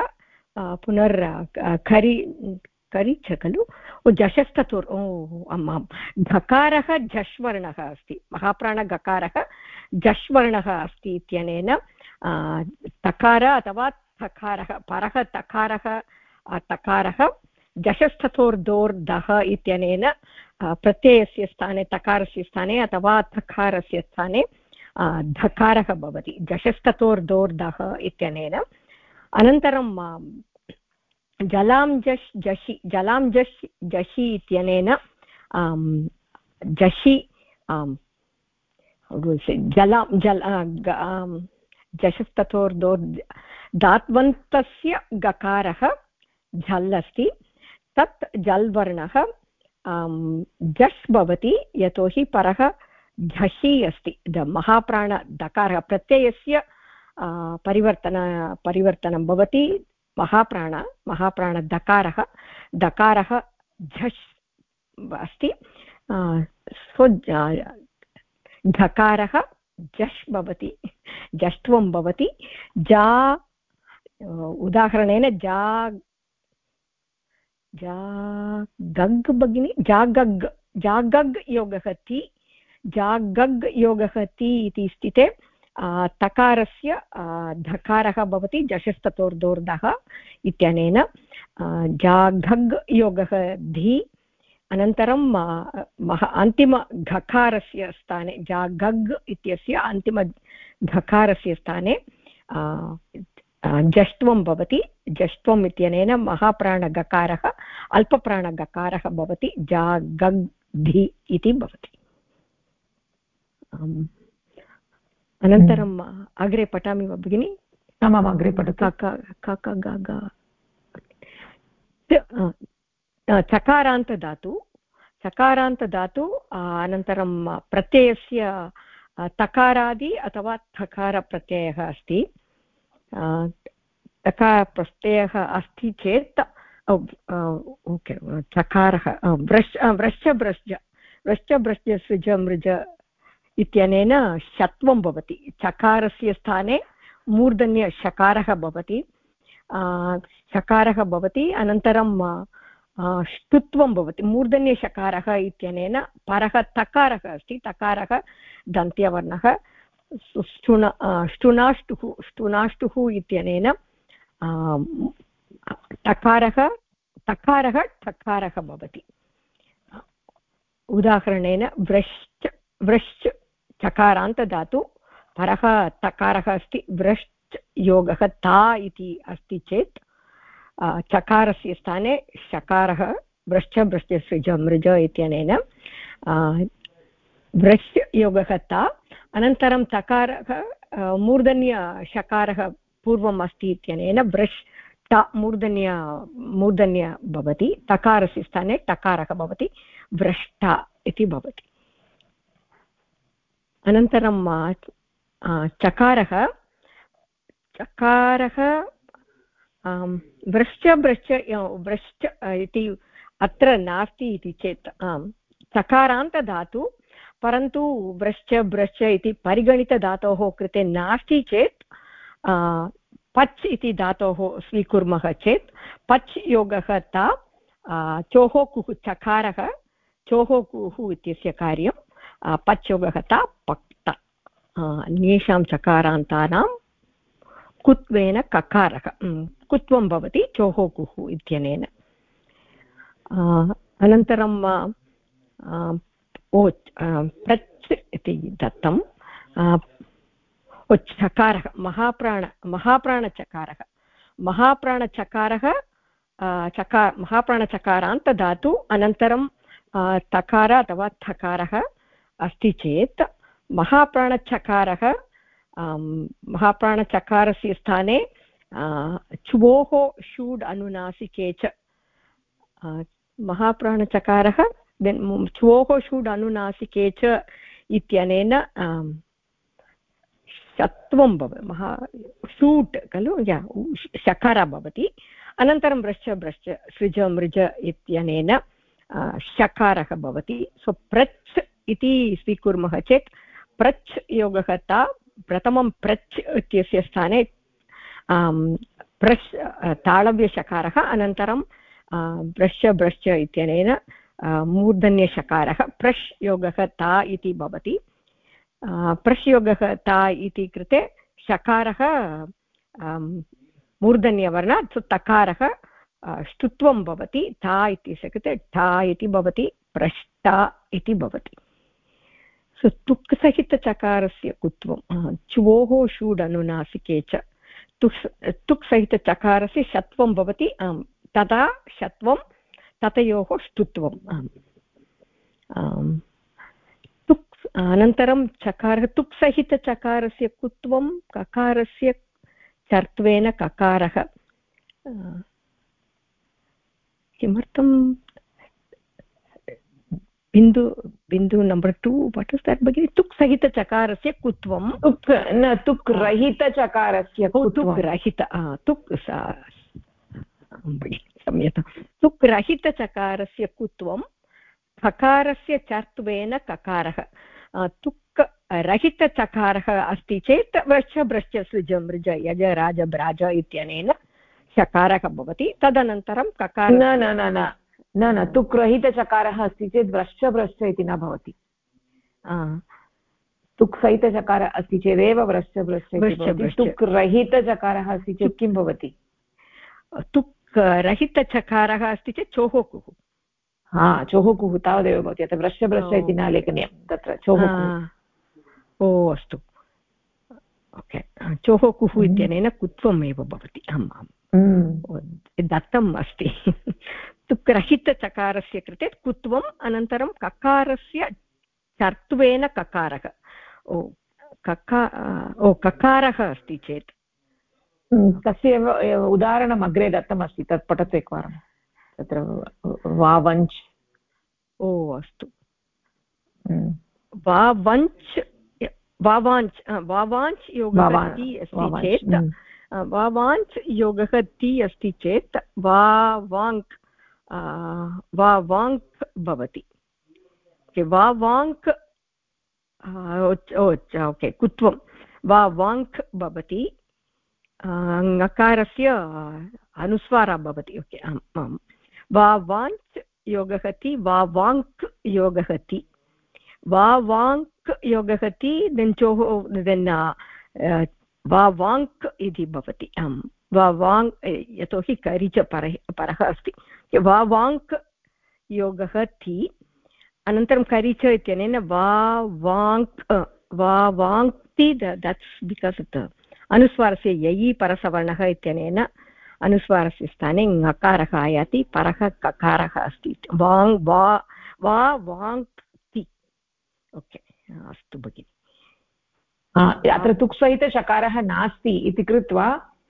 खरिच खलु जशस्ततुर् आम्, घकारः झष्वर्णः अस्ति, महाप्राणगकारः झष्वर्णः अस्ति इत्यनेन तकार अथवा तकारः परः तकारः जशस्ततोर्दोर्धः इत्यनेन प्रत्ययस्य स्थाने तकारस्य स्थाने अथवा तकारस्य स्थाने धकारः भवति, जशस्ततोर्दोर्धः इत्यनेन। अनन्तरं जलां जषि इत्यनेन जषि जशस्ततोर्दोर् धात्वन्तस्य गकारः झल् अस्ति, तत् जल् वर्णः झष् भवति, यतोहि परः झषि अस्ति। महाप्राणदकारः प्रत्ययस्य परिवर्तनं भवति। दकारः झष् अस्ति, सो धकारः झष् भवति, झष्ट्वं भवति। उदाहरणेन जागग् भगिनि, जागग् योगः ति, जागग् योगः ति इति स्थिते तकारस्य धकारः भवति, जशस्ततोर्दोर्धः इत्यनेन जाघग् योगः धि। अनन्तरं अन्तिमघकारस्य स्थाने, जागग् इत्यस्य अन्तिमघकारस्य स्थाने जष्ट्वं भवति, जष्ट्वम् इत्यनेन महाप्राणगकारः अल्पप्राणगकारः भवति, जागग्धि इति भवति। अनन्तरम् अग्रे पठामि वा भगिनि? आमाम्, अग्रे पठतु। चकारान्तधातु अनन्तरं प्रत्ययस्य तकारादि अथवा थकारप्रत्ययः अस्ति। तकारप्रत्ययः अस्ति चेत् ओके, चकारः व्रश्च सृज मृज इत्यनेन शत्वं भवति, चकारस्य स्थाने मूर्धन्यशकारः भवति, शकारः भवति। अनन्तरं ष्टुत्वं भवति मूर्धन्यषकारः इत्यनेन परः तकारः अस्ति तकारः दन्त्यवर्णः ष्टुनाष्टुः इत्यनेन टकारः ठकारः भवति उदाहरणेन व्रश्च चकारान्तधातु परः तकारः अस्ति व्रश्च योगः ता इति अस्ति चेत् चकारस्य स्थाने शकारः व्रश्च सृज मृज इत्यनेन व्रश्च योगः ता अनन्तरं तकारः मूर्धन्यषकारः पूर्वम् अस्ति इत्यनेन व्रश् ट मूर्धन्य भवति तकारस्य स्थाने टकारः भवति व्रष्टा इति भवति अनन्तरं चकारः व्रश्च इति अत्र नास्ति इति चेत् चकारान्तधातु परन्तु व्रश्च इति परिगणितधातोः कृते नास्ति चेत् पच् इति धातोः स्वीकुर्मः चेत् पच् योगः ता चोः कुः चकारः चोः कुः इत्यस्य कार्यं पच् योगः ता पक्त अन्येषां चकारान्तानां कुत्वेन ककारः कुत्वं भवति चोः कुः इत्यनेन अनन्तरं प्रच् इति दत्तं चकारः महाप्राणचकारः महाप्राणचकारान्तधातु अनन्तरं तकार अथवा थकारः अस्ति चेत् महाप्राणचकारस्य स्थाने च्वोः षूड् अनुनासिके च महाप्राणचकारः च्वोः षूड् अनुनासिके च इत्यनेन शत्वं भवति शूट् खलु शकारः भवति अनन्तरं व्रश्च सृज मृज इत्यनेन शकारः भवति सो प्रच् इति स्वीकुर्मः चेत् प्रच् योगः ता प्रथमं प्रच् इत्यस्य स्थाने प्रश् ताळव्यषकारः अनन्तरं व्रश्च इत्यनेन मूर्धन्यषकारः प्रश् योगः ता इति भवति प्रश् योगः ता इति कृते शकारः मूर्धन्यवर्णात् तकारः ष्टुत्वं भवति ता इत्यस्य कृते ठा इति भवति प्रष्टा इति भवति सो तुक् सहितचकारस्य कुत्वं च्वोः षूड् अनुनासिके च तुक् सहितचकारस्य षत्वं भवति तदा षत्वं ततयोः ष्टुत्वम् अनन्तरं चकारः तुक् सहितचकारस्य कुत्वं ककारस्य चर्त्वेन ककारः किमर्थं बिन्दु नम्बर् 2 वाट् इस् दट् भगिनि तुक् सहितचकारस्य कुत्वं तुक् रहितचकारस्य तुक् रहित क्षम्यतां तुक् रहितचकारस्य कुत्वं खकारस्य चर्त्वेन ककारः तुक् रहितचकारः अस्ति चेत् व्रश्च सृज मृज यज राज ब्राज इत्यनेन शकारः भवति तदनन्तरं ककार न तुक् रहितचकारः अस्ति चेत् व्रश्च इति न भवति तुक् सहितचकारः अस्ति चेदेव व्रश्च तुक् रहितचकारः अस्ति चेत् किं भवति तुक् रहितचकारः अस्ति चेत् चोः कुः चोः कुः तावदेव भवति अत्र व्रश्च इति न लेखनीयं तत्र चोः ओ अस्तु ओके चोः कुः इत्यनेन कुत्वमेव भवति आम् दत्तम् अस्ति तुक् रहितचकारस्य कृते कुत्वम् अनन्तरं ककारस्य चर्त्वेन ककारः ककारः अस्ति चेत् तस्य उदाहरणम् अग्रे दत्तमस्ति तत् पठतु एकवारं तत्र वावञ्च् अस्तु वावाञ्च् योगः ति अस्ति चेत् वावाञ्च् योगः ति अस्ति चेत् वावाङ्क् भवति वावाङ्क् ओके कुत्वं वावाङ्क् भवति ङकारस्य अनुस्वारः भवति ओके आम् वावाञ्च् योगः ति वावाङ्क् योगः ति वावाङ्क् योगः ति देन् वावाङ्क् इति भवति वावाङ् यतोहि करि च परः अस्ति वावाङ्क् योगः ति अनन्तरं करि च इत्यनेन वावाङ्क्ति दट्स् बिकास् अनुस्वारस्य ययि परसवर्णः इत्यनेन अनुस्वारस्य स्थाने ङकारः आयाति परः ककारः अस्ति वाङ् वाङ्क्ति ओके अस्तु भगिनि अत्र तुक्सहितशकारः नास्ति इति कृत्वा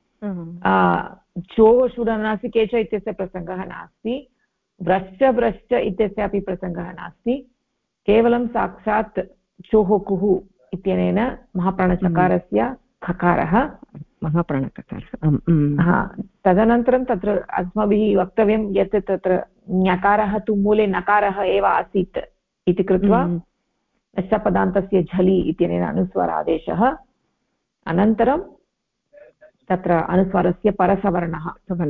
चोः शूरनासिके च इत्यस्य प्रसङ्गः नास्ति व्रश्च इत्यस्यापि प्रसङ्गः नास्ति केवलं साक्षात् चोः कुः इत्यनेन महाप्राणचकारस्य खकारः महाप्राणककारः तदनन्तरं तत्र अस्माभिः वक्तव्यं यत् तत्र ञकारः तु मूले नकारः एव आसीत् इति कृत्वा पदान्तस्य झलि इत्यनेन अनुस्वारादेशः अनन्तरं तत्र अनुस्वारस्य परसवर्णः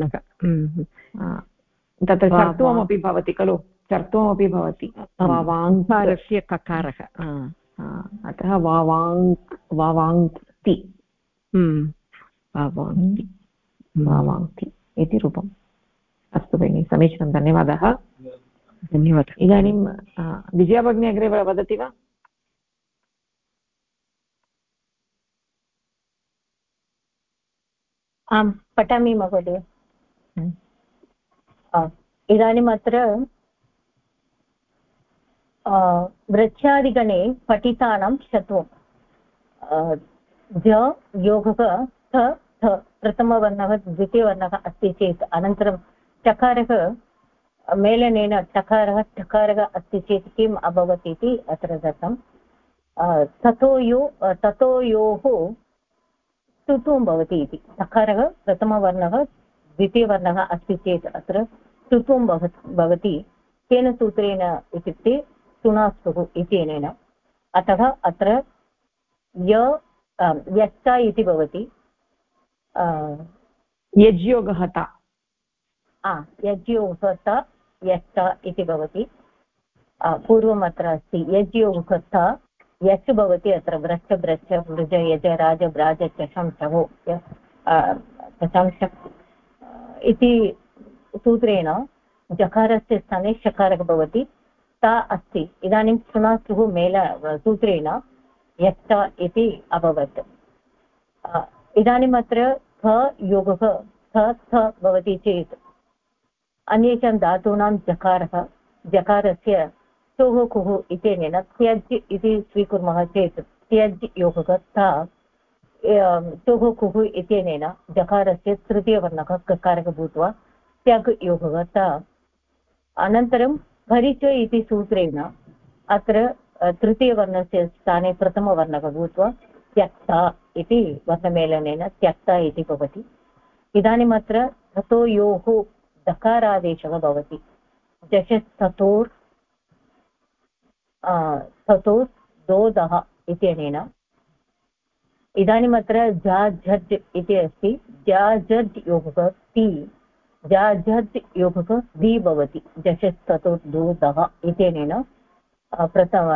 तत्र चर्त्वमपि भवति खलु चर्त्वमपि भवति वावाङ्कारस्य ककारः अतः वावाङ्क्ति वावाङ्क्ति इति रूपम् अस्तु भगिनि समीचीनं धन्यवादः इदानीं विजया भगिनी अग्रे वदति वा आं पठामि महोदय इदानीम् अत्र वृक्षादिगणे पठितानां षत्वं ज योगः थ थ प्रथमवर्णः द्वितीयवर्णः अस्ति चेत् अनन्तरं चकारः मेलनेन टकारः ठकारः अस्ति चेत् किम् अभवत् इति अत्र दत्तं ततोयोः स्तुत्वं भवति इति टकारः प्रथमवर्णः द्वितीयवर्णः अस्ति चेत् अत्र स्तुत्वं भवति केन सूत्रेण इत्युक्ते सुनास्तुः इत्यनेन अतः अत्र यश्च इति भवति यज्योगः ता यज्योगः ता यश्च इति भवति पूर्वम् अत्र अस्ति यज्योगः ता यच् भवति अत्र व्रश्च ब्रश्च वृज यज राज ब्राज चशंसहो चशंस इति सूत्रेण जकारस्य स्थाने शकारः भवति ता अस्ति इदानीं सुनास्तुः मेल सूत्रेण यच्च इति अभवत् इदानीम् अत्र थ योगः थ भवति चेत् अन्येषां धातूनां जकारस्य चोः कुः इत्यनेन त्यज् इति स्वीकुर्मः चेत् त्यज् योगः ता चोः कुः इत्यनेन जकारस्य तृतीयवर्णः ककारः भूत्वा त्यग् योगः ता अनन्तरं परिच इति सूत्रेण अत्र तृतीयवर्णस्य स्थाने प्रथमवर्णः भूत्वा त्यक्ता इति वर्णमेलनेन त्यक्ता इति भवति इदानीम् अत्र ततोयोः दकारादेशः भवति जशस्ततोर् दोदः इत्यनेन इदानीम् अत्र जाझज् इति अस्ति जाझज् योगः ति जाझज् योगः दि भवति जशस्ततोर् दोदः इत्यनेन प्रथम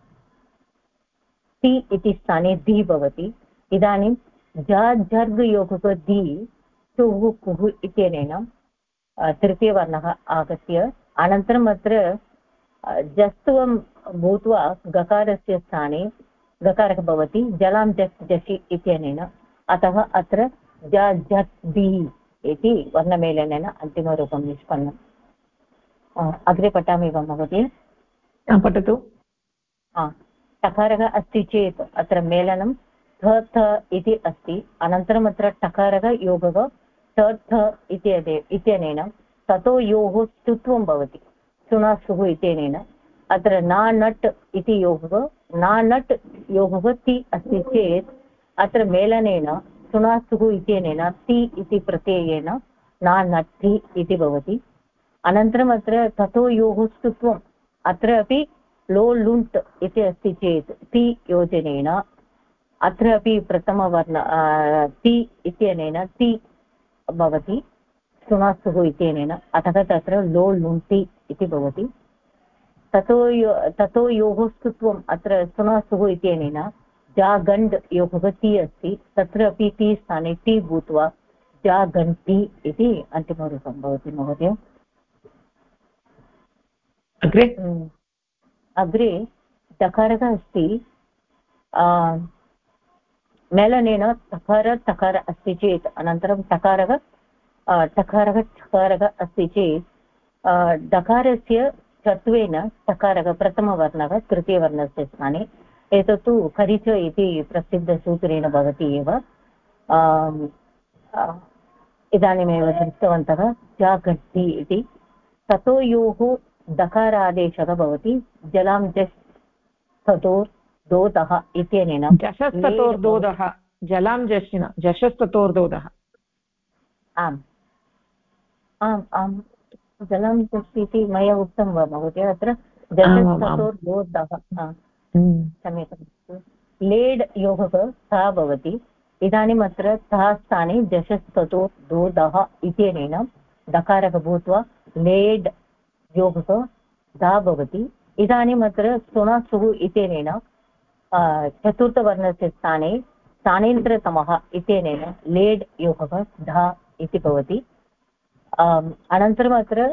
ति इति स्थाने दि भवति इदानीं जाझर्ग् योगः दि चुः कुः इत्यनेन तृतीयवर्णः आगत्य अनन्तरम् अत्र जस्त्वं भूत्वा गकारस्य स्थाने गकारः भवति जलां जस् जषि इत्यनेन अतः अत्र जि इति वर्णमेलनेन अन्तिमरूपं निष्पन्नम् अग्रे पठामि वा महोदय पठतु टकारः अस्ति चेत् अत्र मेलनं थ इति अस्ति अनन्तरम् अत्र टकारः योगः थ इत्यनेन ततो योः स्तुत्वं भवति सुनास्तुः इत्यनेन अत्र नानट् इति योगः नानट् योगः ति अस्ति चेत् अत्र मेलनेन सुनास्तुः इत्यनेन ति इति प्रत्ययेन नानट्ति इति भवति अनन्तरम् अत्र ततो योः स्तुत्वम् अत्र अपि लो लुण्ट् इति अस्ति चेत् ति योजनेन अत्र अपि प्रथमवर्ण ति इत्यनेन ति भवति सुनास्तुः इत्यनेन अतः तत्र लो लुण्टि इति भवति ततो योः स्तुत्वम् अत्र सुनास्तुः इत्यनेन जागण्ड् योगः ति अस्ति तत्र अपि ति स्थाने ति भूत्वा जागण्टि इति अन्तिमरूपं भवति महोदय अग्रे दकारः अस्ति मेलनेन तकार अस्ति चेत् अनन्तरं टकारः ठकारः अस्ति चेत् दकारस्य चत्वेन टकारः प्रथमवर्णः तृतीयवर्णस्य स्थाने एतत्तु खरिच इति प्रसिद्धसूत्रेण भवति एव इदानीमेव दृष्टवन्तः जागट्टि इति ततोयोः दकारादेशः भवति जलां जस् ततोर्दोदः इत्यनेन जशस्ततोर्दोदः जलां जश्न जशस्ततोर्दोदः आम् आम् आम् जलं जस् इति मया उक्तं वा महोदय अत्र जशस्ततोर्दोदः क्षम्यतां लेड् योगः सा भवति इदानीम् अत्र सा स्थाने जशस्ततोर्दोदः इत्यनेन दकारः भूत्वा लेड् योगः दा भवति इदानीम् अत्र सुनासुः इत्यनेन चतुर्थवर्णस्य स्थाने स्थानेन्द्रतमः इत्यनेन लेड् योगः धा इति भवति अनन्तरम् अत्र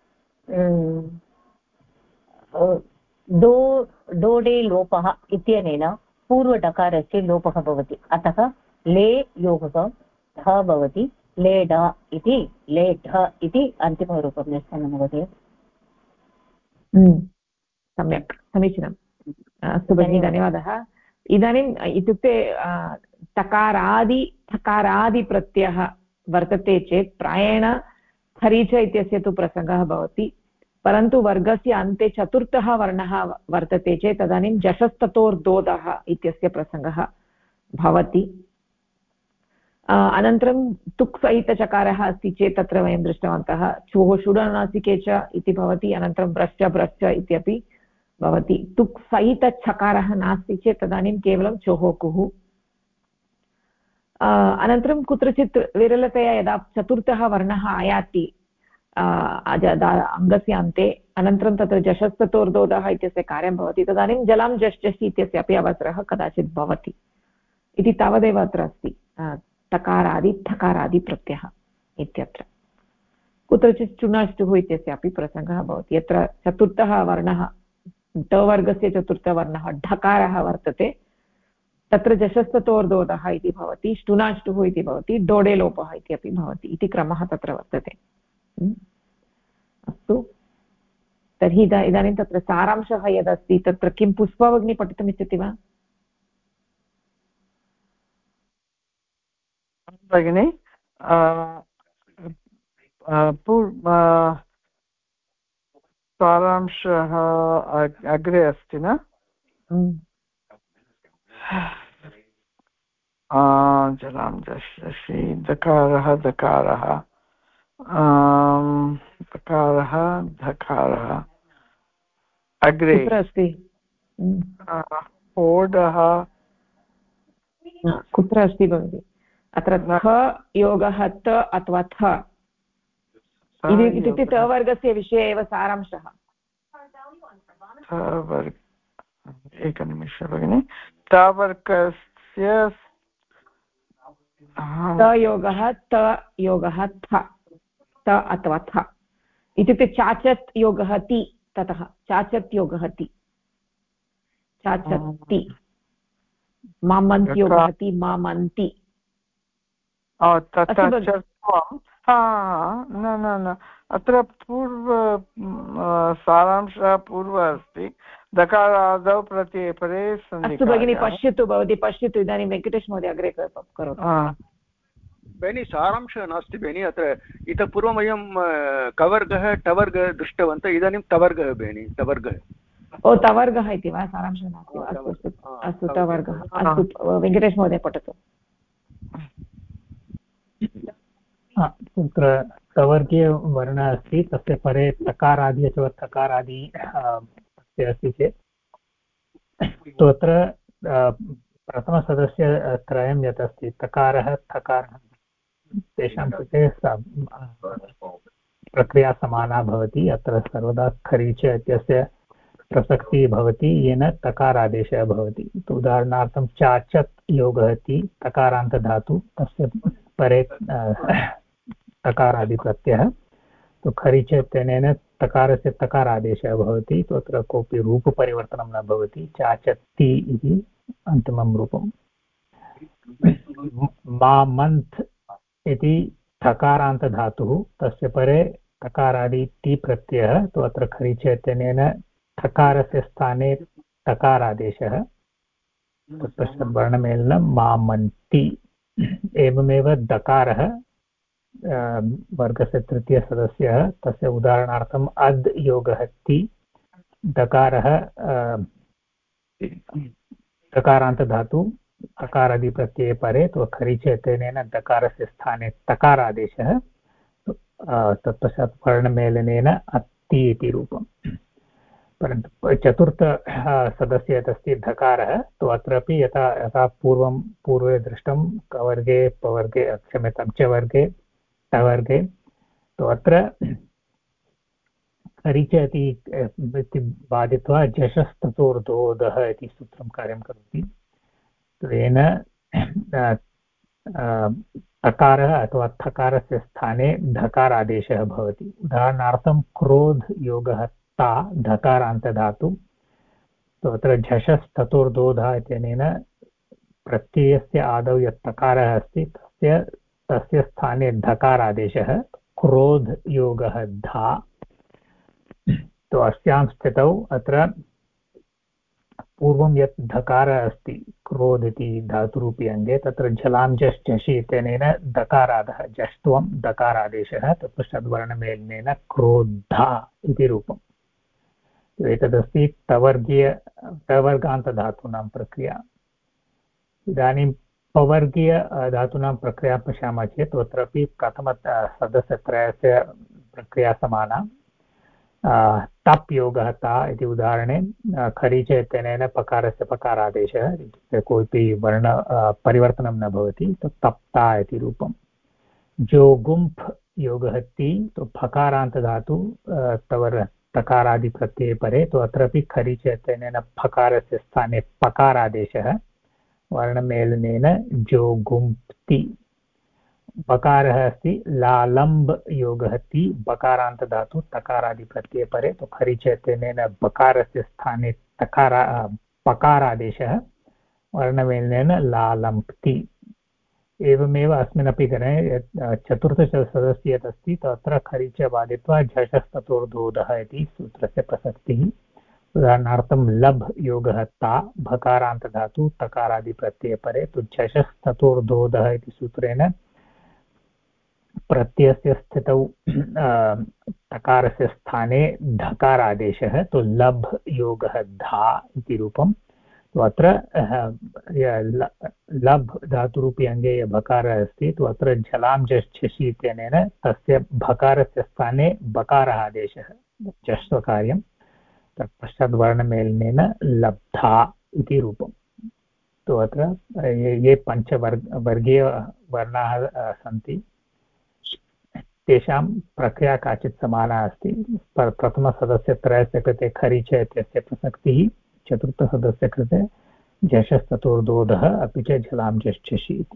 डोडे लोपः इत्यनेन पूर्वडकारस्य लोपः भवति अतः ले योगः ध भवति लेढ इति लेढ इति अन्तिमरूपं निश्चयं महोदय सम्यक् समीचीनम् अस्तु भगिनि धन्यवादः इदानीम् इत्युक्ते तकारादिप्रत्ययः वर्तते चेत् प्रायेण खरीच इत्यस्य तु प्रसङ्गः भवति परन्तु वर्गस्य अन्ते चतुर्थः वर्णः वर्तते चेत् तदानीं जशस्ततोर्दोदः इत्यस्य प्रसङ्गः भवति अनन्तरं तुक् सहितचकारः अस्ति चेत् तत्र वयं दृष्टवन्तः चुः षुडनासिके च इति भवति अनन्तरं ब्रश्च ब्रश्च इत्यपि भवति तुक् सहितचकारः नास्ति चेत् तदानीं केवलं चोः कुः अनन्तरं कुत्रचित् विरलतया यदा चतुर्थः वर्णः आयाति अङ्गस्य अन्ते अनन्तरं तत्र जशस्ततोर्दोदः इत्यस्य कार्यं भवति तदानीं जलां जश् इत्यस्य अपि अवसरः कदाचित् भवति इति तावदेव अत्र अस्ति तकारादि ठकारादि प्रत्ययः इत्यत्र कुत्रचित् चुनाष्टुः इत्यस्यापि प्रसङ्गः भवति यत्र चतुर्थः वर्णः टवर्गस्य चतुर्थवर्णः ढकारः वर्तते तत्र जशस्ततोर्दोदः इति भवति ष्टुनाष्टुः इति भवति डोडे लोपः इति अपि भवति इति क्रमः तत्र वर्तते अस्तु तर्हि इदानीं तत्र सारांशः यदस्ति तत्र किं पुष्पा भगिनी पठितुमिच्छति वा भगिनि सारांशः अग्रे अस्ति न जलां जषि दकारः दकारः दकारः धकारः अग्रे कुत्र अस्ति होडः कुत्र अस्ति भवति अत्र थ योगः त अथवा थ इत्युक्ते तवर्गस्य विषये एव सारांशः एकनिमिषः भगिनि तवर्गस्य तयोगः त योगः थ त अथवा थ इत्युक्ते चाचत् योगः ति ततः चाचत् योगः ति चाचत्ति मामन्त् योगः ति मामन्ति न अत्र पूर्व सारांशः पूर्व अस्ति दकारादौ प्रत्यये परे अस्तु भगिनि पश्यतु भवती पश्यतु इदानीं वेङ्कटेश महोदय अग्रे करोतु बेनि सारांशः नास्ति बेनि अत्र इतः पूर्वं वयं कवर्गः टवर्गः दृष्टवन्तः इदानीं तवर्गः बेनि तवर्गः ओ तवर्गः इति वा सारांशः नास्ति अस्तु अस्तु अस्तु तवर्गः अस्तु वेङ्कटेश महोदय पठतु तत्र तवर्गीयवर्णः अस्ति तस्य परे तकारादि अथवा तकारादि अस्ति चेत् तत्र प्रथमसदस्यत्रयं यत् अस्ति तकारः थकारः तेषां कृते प्रक्रिया समाना भवति। अत्र सर्वदा खरीच इत्यस्य प्रसक्तिः भवति येन तकारादेशः भवति। उदाहरणार्थं चाचत् योगः इति तकारान्तधातु, तस्य परे तकारादिप्रत्ययः, तो खरीच इत्यनेन तकारस्य तकारादेशः भवति। तत्र कोऽपि रूपपरिवर्तनं न भवति। चाचत्ति इति अन्तिमं रूपम्। मामन्त् इति थकारान्तधातुः, तस्य परे तकारादि ति प्रत्ययः, तो अत्र खरीच इत्यनेन थकारस्य स्थाने तकारादेशः, तत्पश्चात् वर्णमेलनं मामन्ति। एवमेव दकारः वर्गस्य तृतीयसदस्यः, तस्य उदाहरणार्थम् अद् योगः ति, दकारः दकारान्तधातु अकारादिप्रत्यये परे, तो खरीच इत्यनेन दकारस्य स्थाने तकारादेशः, तत्पश्चात् वर्णमेलनेन अत्ति इति रूपम्। परन्तु चतुर्थ सदस्य यदस्ति धकारः, तो अत्रापि यथा पूर्वे दृष्टं कवर्गे पवर्गे क्षम्यतां च वर्गे टवर्गे, तो अत्र खरीच इति बाधित्वा झषस्ततोर्धोधः इति सूत्रं कार्यं करोति। तेन तकारः अथवा थकारस्य स्थाने धकारादेशः भवति। उदाहरणार्थं क्रोध योगः ता धकारान्तधातु, तो अत्र झषस्ततोर्धोधः इत्यनेन प्रत्ययस्य आदौ यत् तकारः अस्ति तस्य स्थाने धकारादेशः, क्रोध योगः धा। तो अस्यां स्थितौ अत्र पूर्वं यत् धकारः अस्ति क्रोध इति धातुरूपी अङ्गे, तत्र झलां झष् झषि इत्यनेन दकारादः झष्ट्वं दकारादेशः, तत्पश्चात् वर्णमेलनेन क्रोधा इति रूपम्। एतदस्ति तवर्गान्तधातूनां प्रक्रिया। इदानीं पवर्गीय धातूनां प्रक्रिया पश्यामः चेत् तत्रापि प्रथमसदस्यत्रयस्य प्रक्रिया समाना। तप् योगः ता इति उदाहरणे खरीच इत्यनेन पकारस्य पकारादेशः, इत्युक्ते कोऽपि वर्ण परिवर्तनं न भवति, तो तप्ता इति रूपम्। जोगुम्फ् योगः ति, तो फकारान्तधातु तवर तकारादिप्रत्यये परे, तो अत्रापि खरीच इत्यनेन फकारस्य स्थाने पकारादेशः, वर्णमेलनेन जोगुम्प्ति। बकारः अस्ति लालम्ब योगः ति, बकारान्तधातु तकारादिप्रत्यये परे, तो खरीच इत्यनेन बकारस्य स्थाने पकारादेशः, वर्णमेलनेन लालम्प्ति। एवमेव अस्मिन्नपि गणे चतुर्थसदस्य यत् अस्ति तत्र खरीच बाधित्वा झषस्ततोर्धोधः इति सूत्रस्य प्रसक्तिः। उदाहरणार्थं लभ योगः ता भकारान्तधातु तकारादिप्रत्यये परे, तो झषस्ततोर्धोधः इति सूत्रेण प्रत्ययस्य स्थितौ तकारस्य स्थाने धकारादेशः, तो लभ योगः धा इति रूपम्। तो अत्र लभ धातुरूपी अङ्गे यः भकारः अस्ति, तो अत्र झलां झषि इत्यनेन तस्य भकारस्य स्थाने बकारः आदेशः, झष्वकार्यं, तत्पश्चात् वर्णमेलनेन लब्धा इति रूपम्। तो अत्र ये पञ्चवर्गीयवर्णाः सन्ति तेषां प्रक्रिया काचित् समाना अस्ति। प्रथमसदस्यत्रयस्य कृते खरीच इत्यस्य प्रसक्तिः, चतुर्थसदस्य कृते झषस्ततोर्धोधः अपि च झलां झषि इति।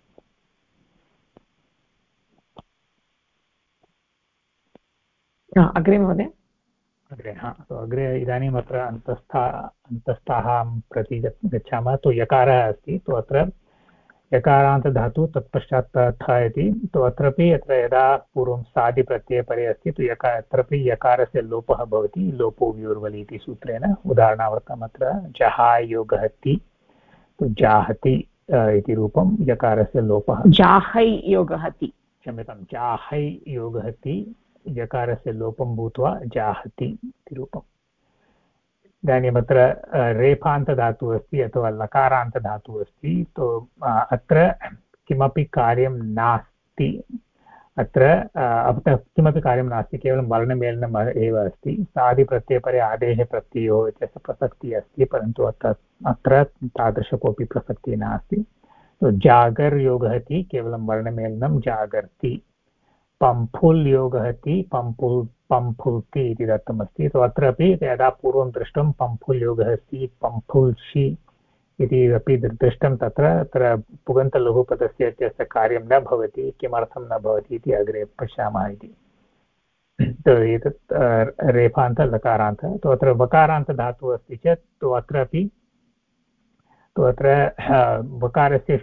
अग्रे महोदय। अग्रे इदानीम् अत्र अन्तस्थाः प्रति गच्छामः। तो यकारः अस्ति, तो अत्र यकारान्तधातु तत्पश्चात् थ इति, तो अत्रापि अत्र यदा पूर्वं सादिप्रत्यये परे अस्ति, तो अत्रापि यकारस्य लोपः भवति, लोपो व्योर्वलि इति सूत्रेण। उदाहरणार्थम् अत्र जहाय योगः ति, तो जाहति इति रूपं यकारस्य लोपः। जाहै योगः ति, क्षम्यतां जाहै योगः ति, यकारस्य लोपं भूत्वा जाहति इति रूपम्। इदानीम् अत्र रेफान्तधातुः अस्ति अथवा लकारान्तधातुः अस्ति, तो अत्र किमपि कार्यं नास्ति। अत्र किमपि कार्यं नास्ति, केवलं वर्णमेलनम् एव अस्ति। सादिप्रत्ययपरे आदेशप्रत्ययोः इत्यस्य प्रसक्तिः अस्ति, परन्तु अत्र तादृश कोऽपि प्रसक्तिः नास्ति। तो जागर योगहति केवलं वर्णमेलनं जागर्ति, पम्फुल् योगहति पम्फुल्ति इति दत्तमस्ति। तो अत्रापि यदा पूर्वं दृष्टं पम्फुल् योगः अस्ति पम्फुल्षि इति अपि दृष्टं, तत्र पुगन्तलघुपदस्य इत्यस्य कार्यं न भवति, किमर्थं न भवति इति अग्रे पश्यामः इति। एतत् रेफान्त लकारान्त। तो अत्र वकारान्तधातुः अस्ति चेत् तो अत्रापि तो अत्र वकारस्य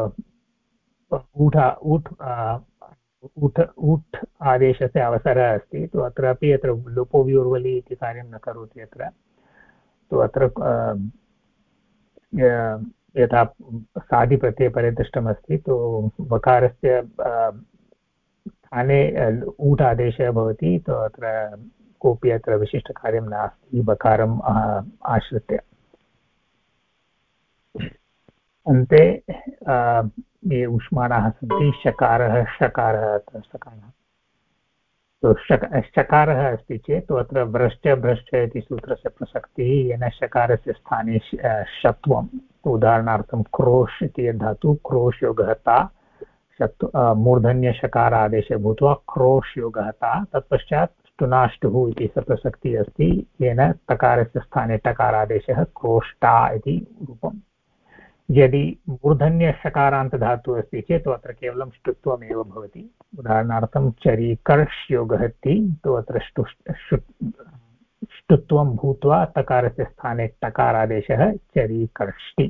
ऊठ आदेशस्य अवसरः अस्ति। तो अत्रापि अत्र लोपो वियोर्वलि इति कार्यं न करोति अत्र। तो अत्र यथा सादिप्रत्ययपरे दृष्टमस्ति, तो वकारस्य स्थाने ऊठ आदेशः भवति। तो अत्र कोऽपि अत्र विशिष्टकार्यं नास्ति वकारम् आश्रित्य। अन्ते ये उष्माणाः सन्ति शकारः शकारः अत्र शकारः। तो शकारः अस्ति चेत् तो अत्र भ्रश्च भ्रश्च इति सूत्रस्य प्रसक्तिः, येन शकारस्य स्थाने षत्वम्। उदाहरणार्थं क्रोश् इति धातु क्रोश् योगः ता मूर्धन्यशकारादेशे भूत्वा क्रोश् योगः ता। तत्पश्चात् ष्टुनाष्टुः इति प्रसक्तिः अस्ति, येन तकारस्य स्थाने टकारादेशः क्रोष्टा इति रूपम्। यदि मूर्धन्यशकारान्तधातुः अस्ति चेत् तो अत्र केवलं ष्टुत्वमेव भवति। उदाहरणार्थं चरीकर्ष् योगः ति, तो अत्र ष्टुत्वं भूत्वा तकारस्य स्थाने टकारादेशः चरीकर्ष्टि।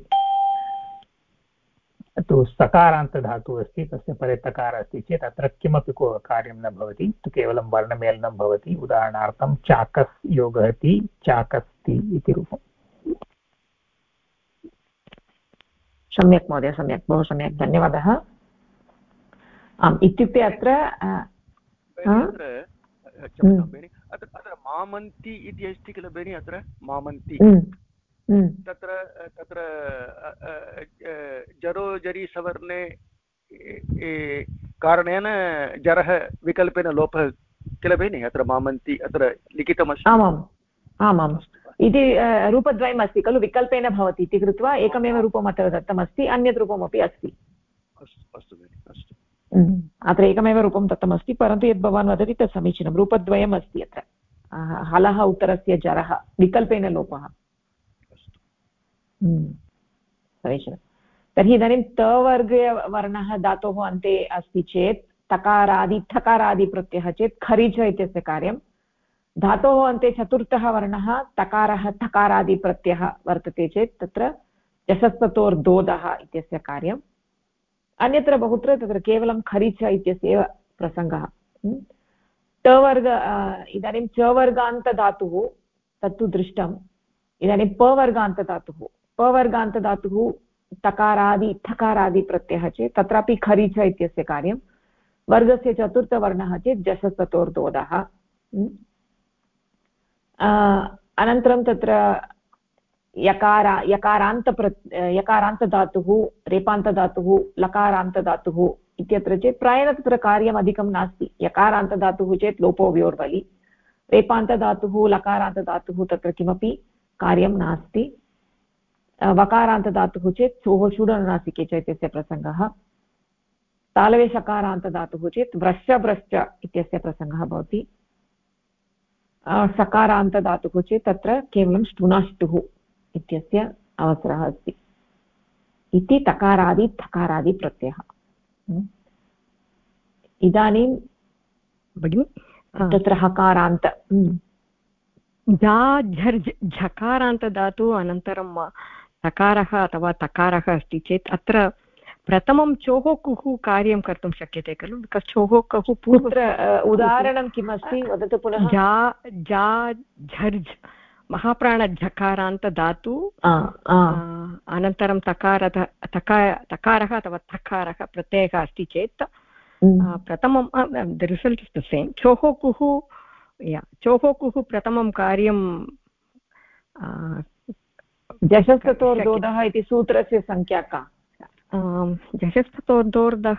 तो सकारान्तधातुः अस्ति, तस्य परे तकारः अस्ति चेत् अत्र किमपि कार्यं न भवति, तु केवलं वर्णमेलनं भवति। उदाहरणार्थं चाकस् योगः ति चाकस्ति इति रूपम्। सम्यक् महोदय, सम्यक्, बहु सम्यक्, धन्यवादः। आम्, इत्युक्ते अत्र अत्र मामन्ति इति अस्ति किल बेनि, अत्र मामन्ति तत्र जरो जरि सवर्णे कारणेन जरः विकल्पेन लोपः किल बेनि, अत्र मामन्ति अत्र लिखितमस्ति। आमाम् आमाम् इति रूपद्वयम् अस्ति खलु, विकल्पेन भवति इति कृत्वा एकमेव रूपम् अत्र दत्तमस्ति, अन्यत् रूपमपि अस्ति। अस्तु भगिनि, अस्तु। अत्र एकमेव रूपं दत्तमस्ति, परन्तु यद् भवान् वदति तत् समीचीनं, रूपद्वयम् अस्ति अत्र। हलः उत्तरस्य जरः विकल्पेन लोपः। समीचीनं। तर्हि इदानीं तवर्गीयवर्णः धातोः अन्ते अस्ति चेत् तकारादि ठकारादि प्रत्ययः चेत् खरिच इत्यस्य कार्यं। धातोः अन्ते चतुर्थः वर्णः तकारः ठकारादि प्रत्ययः वर्तते चेत् तत्र यशस्ततोर्दोदः इत्यस्य कार्यम्। अन्यत्र बहुत्र तत्र केवलं खरिच इत्यस्य एव प्रसङ्गः। टवर्ग इदानीं चवर्गान्तधातुः तत्तु दृष्टम्। इदानीं पवर्गान्तधातुः तकारादि ठकारादि प्रत्ययः चेत् तत्रापि खरिच इत्यस्य कार्यं। वर्गस्य चतुर्थवर्णः चेत् जशस्ततोर्दोदः। अनन्तरं तत्र यकारान्तधातुः रेपान्तधातुः लकारान्तधातुः इत्यत्र चेत् प्रायेण तत्र कार्यम् अधिकं नास्ति। यकारान्तधातुः चेत् लोपो व्योर्वलि, रेपान्तधातुः लकारान्तधातुः तत्र किमपि कार्यं नास्ति। वकारान्तधातुः चेत् सोः शूडनुनासिके च इत्यस्य प्रसङ्गः। तालवे शकारान्तधातुः चेत् व्रश्च भ्रश्च इत्यस्य प्रसङ्गः भवति। सकारान्तधातुः चेत् तत्र केवलं ष्टुनाष्टुः इत्यस्य अवसरः अस्ति इति तकारादि ठकारादि प्रत्ययः। इदानीं भगिनि तत्र हकारान्त झर् झकारान्तधातुः अनन्तरं तकारः अथवा तकारः अस्ति चेत् अत्र प्रथमं चोः कुः कार्यं कर्तुं शक्यते खलु, बिकास् चोः कुः पूर्व उदाहरणं किमस्ति वदतु पुनः। जा झर् महाप्राणझकारान्तधातु अनन्तरं तकारः अथवा थकारः प्रत्ययः अस्ति चेत् प्रथमं the result is the same. चोः कुः प्रथमं कार्यं जशस्ततोर्दोदः इति सूत्रस्य संख्या का? जशस्ततोर्दोर्दः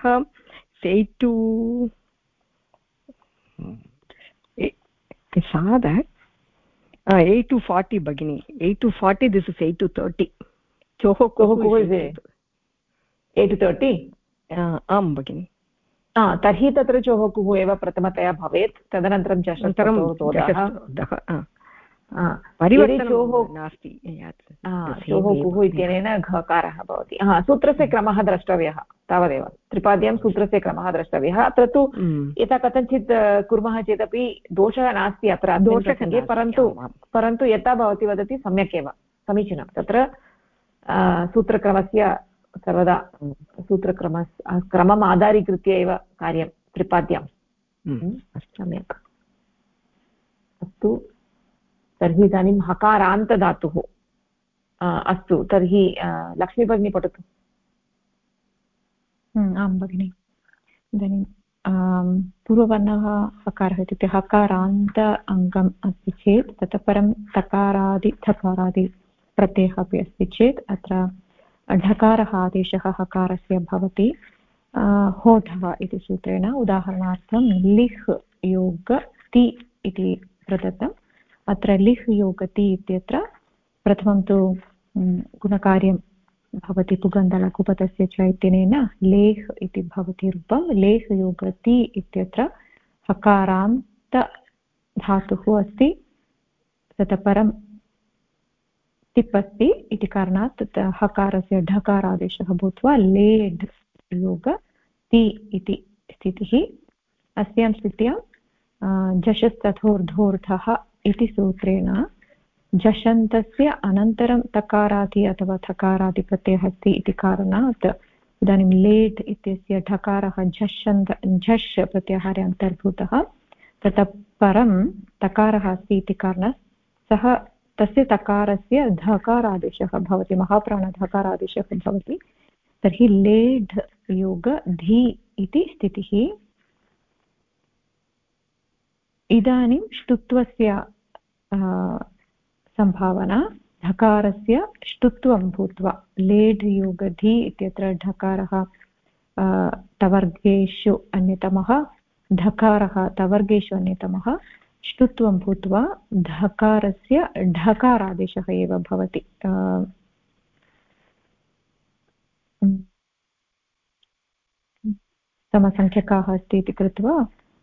8 to 40 भगिनी, 8 to 40, this is 8 to 30. चोः कुः 8:30 आं भगिनि तर्हि तत्र चोः कुः एव प्रथमतया भवेत् तदनन्तरं परिवर्तनं नास्ति चोः कुः इत्यनेन घकारः भवति सूत्रस्य क्रमः द्रष्टव्यः तावदेव त्रिपाद्यां सूत्रस्य क्रमः द्रष्टव्यः अत्र तु यथा कथञ्चित् कुर्मः चेदपि दोषः नास्ति अत्र दोषसङ्गे परन्तु यथा भवती वदति सम्यक् एव समीचीनं तत्र सूत्रक्रमस्य सर्वदा क्रमम् आधारीकृत्य एव कार्यं त्रिपाद्यां सम्यक् अस्तु तर्हि इदानीं हकारान्तधातुः अस्तु तर्हि लक्ष्मीभगिनी पठतु आं भगिनि इदानीं पूर्ववर्णः हकारः इत्युक्ते हकारान्त अङ्गम् अस्ति चेत् ततः परं तकारादि थकारादि प्रत्ययः अपि अस्ति चेत् अत्र ढकारः आदेशः हकारस्य भवति होठः इति सूत्रेण उदाहरणार्थं लिह् योग ति इति प्रदत्तम् अत्र लिह् योग ति इत्यत्र प्रथमं तु गुणकार्यं भवति पुगन्धलघुपतस्य च इत्यनेन लेह् इति भवति रूपं लेह् योग ति इत्यत्र हकारान्त धातुः अस्ति ततः परं तिप् अस्ति इति कारणात् हकारस्य ढकारादेशः भूत्वा लेढ् योग ति इति स्थितिः अस्यां स्थित्यां झषस्तथोर्धोर्धः इति सूत्रेण झषन्तस्य अनन्तरं तकारादि अथवा थकारादि प्रत्ययः अस्ति इति कारणात् इदानीं लेढ् इत्यस्य ढकारः झष् प्रत्याहारे अन्तर्भूतः ततः परं तकारः अस्ति इति कारणात् सः तस्य तकारस्य धकारादेशः भवति महाप्राणधकारादेशः भवति तर्हि लेढ् योग धी इति स्थितिः इदानीं ष्टुत्वस्य सम्भावना ढकारस्य ष्टुत्वं भूत्वा लेढ् योग धी इत्यत्र ढकारः तवर्गेषु अन्यतमः ढकारः तवर्गेषु अन्यतमः ष्टुत्वं भूत्वा धकारस्य ढकारादेशः एव भवति समसङ्ख्यकाः अस्ति इति कृत्वा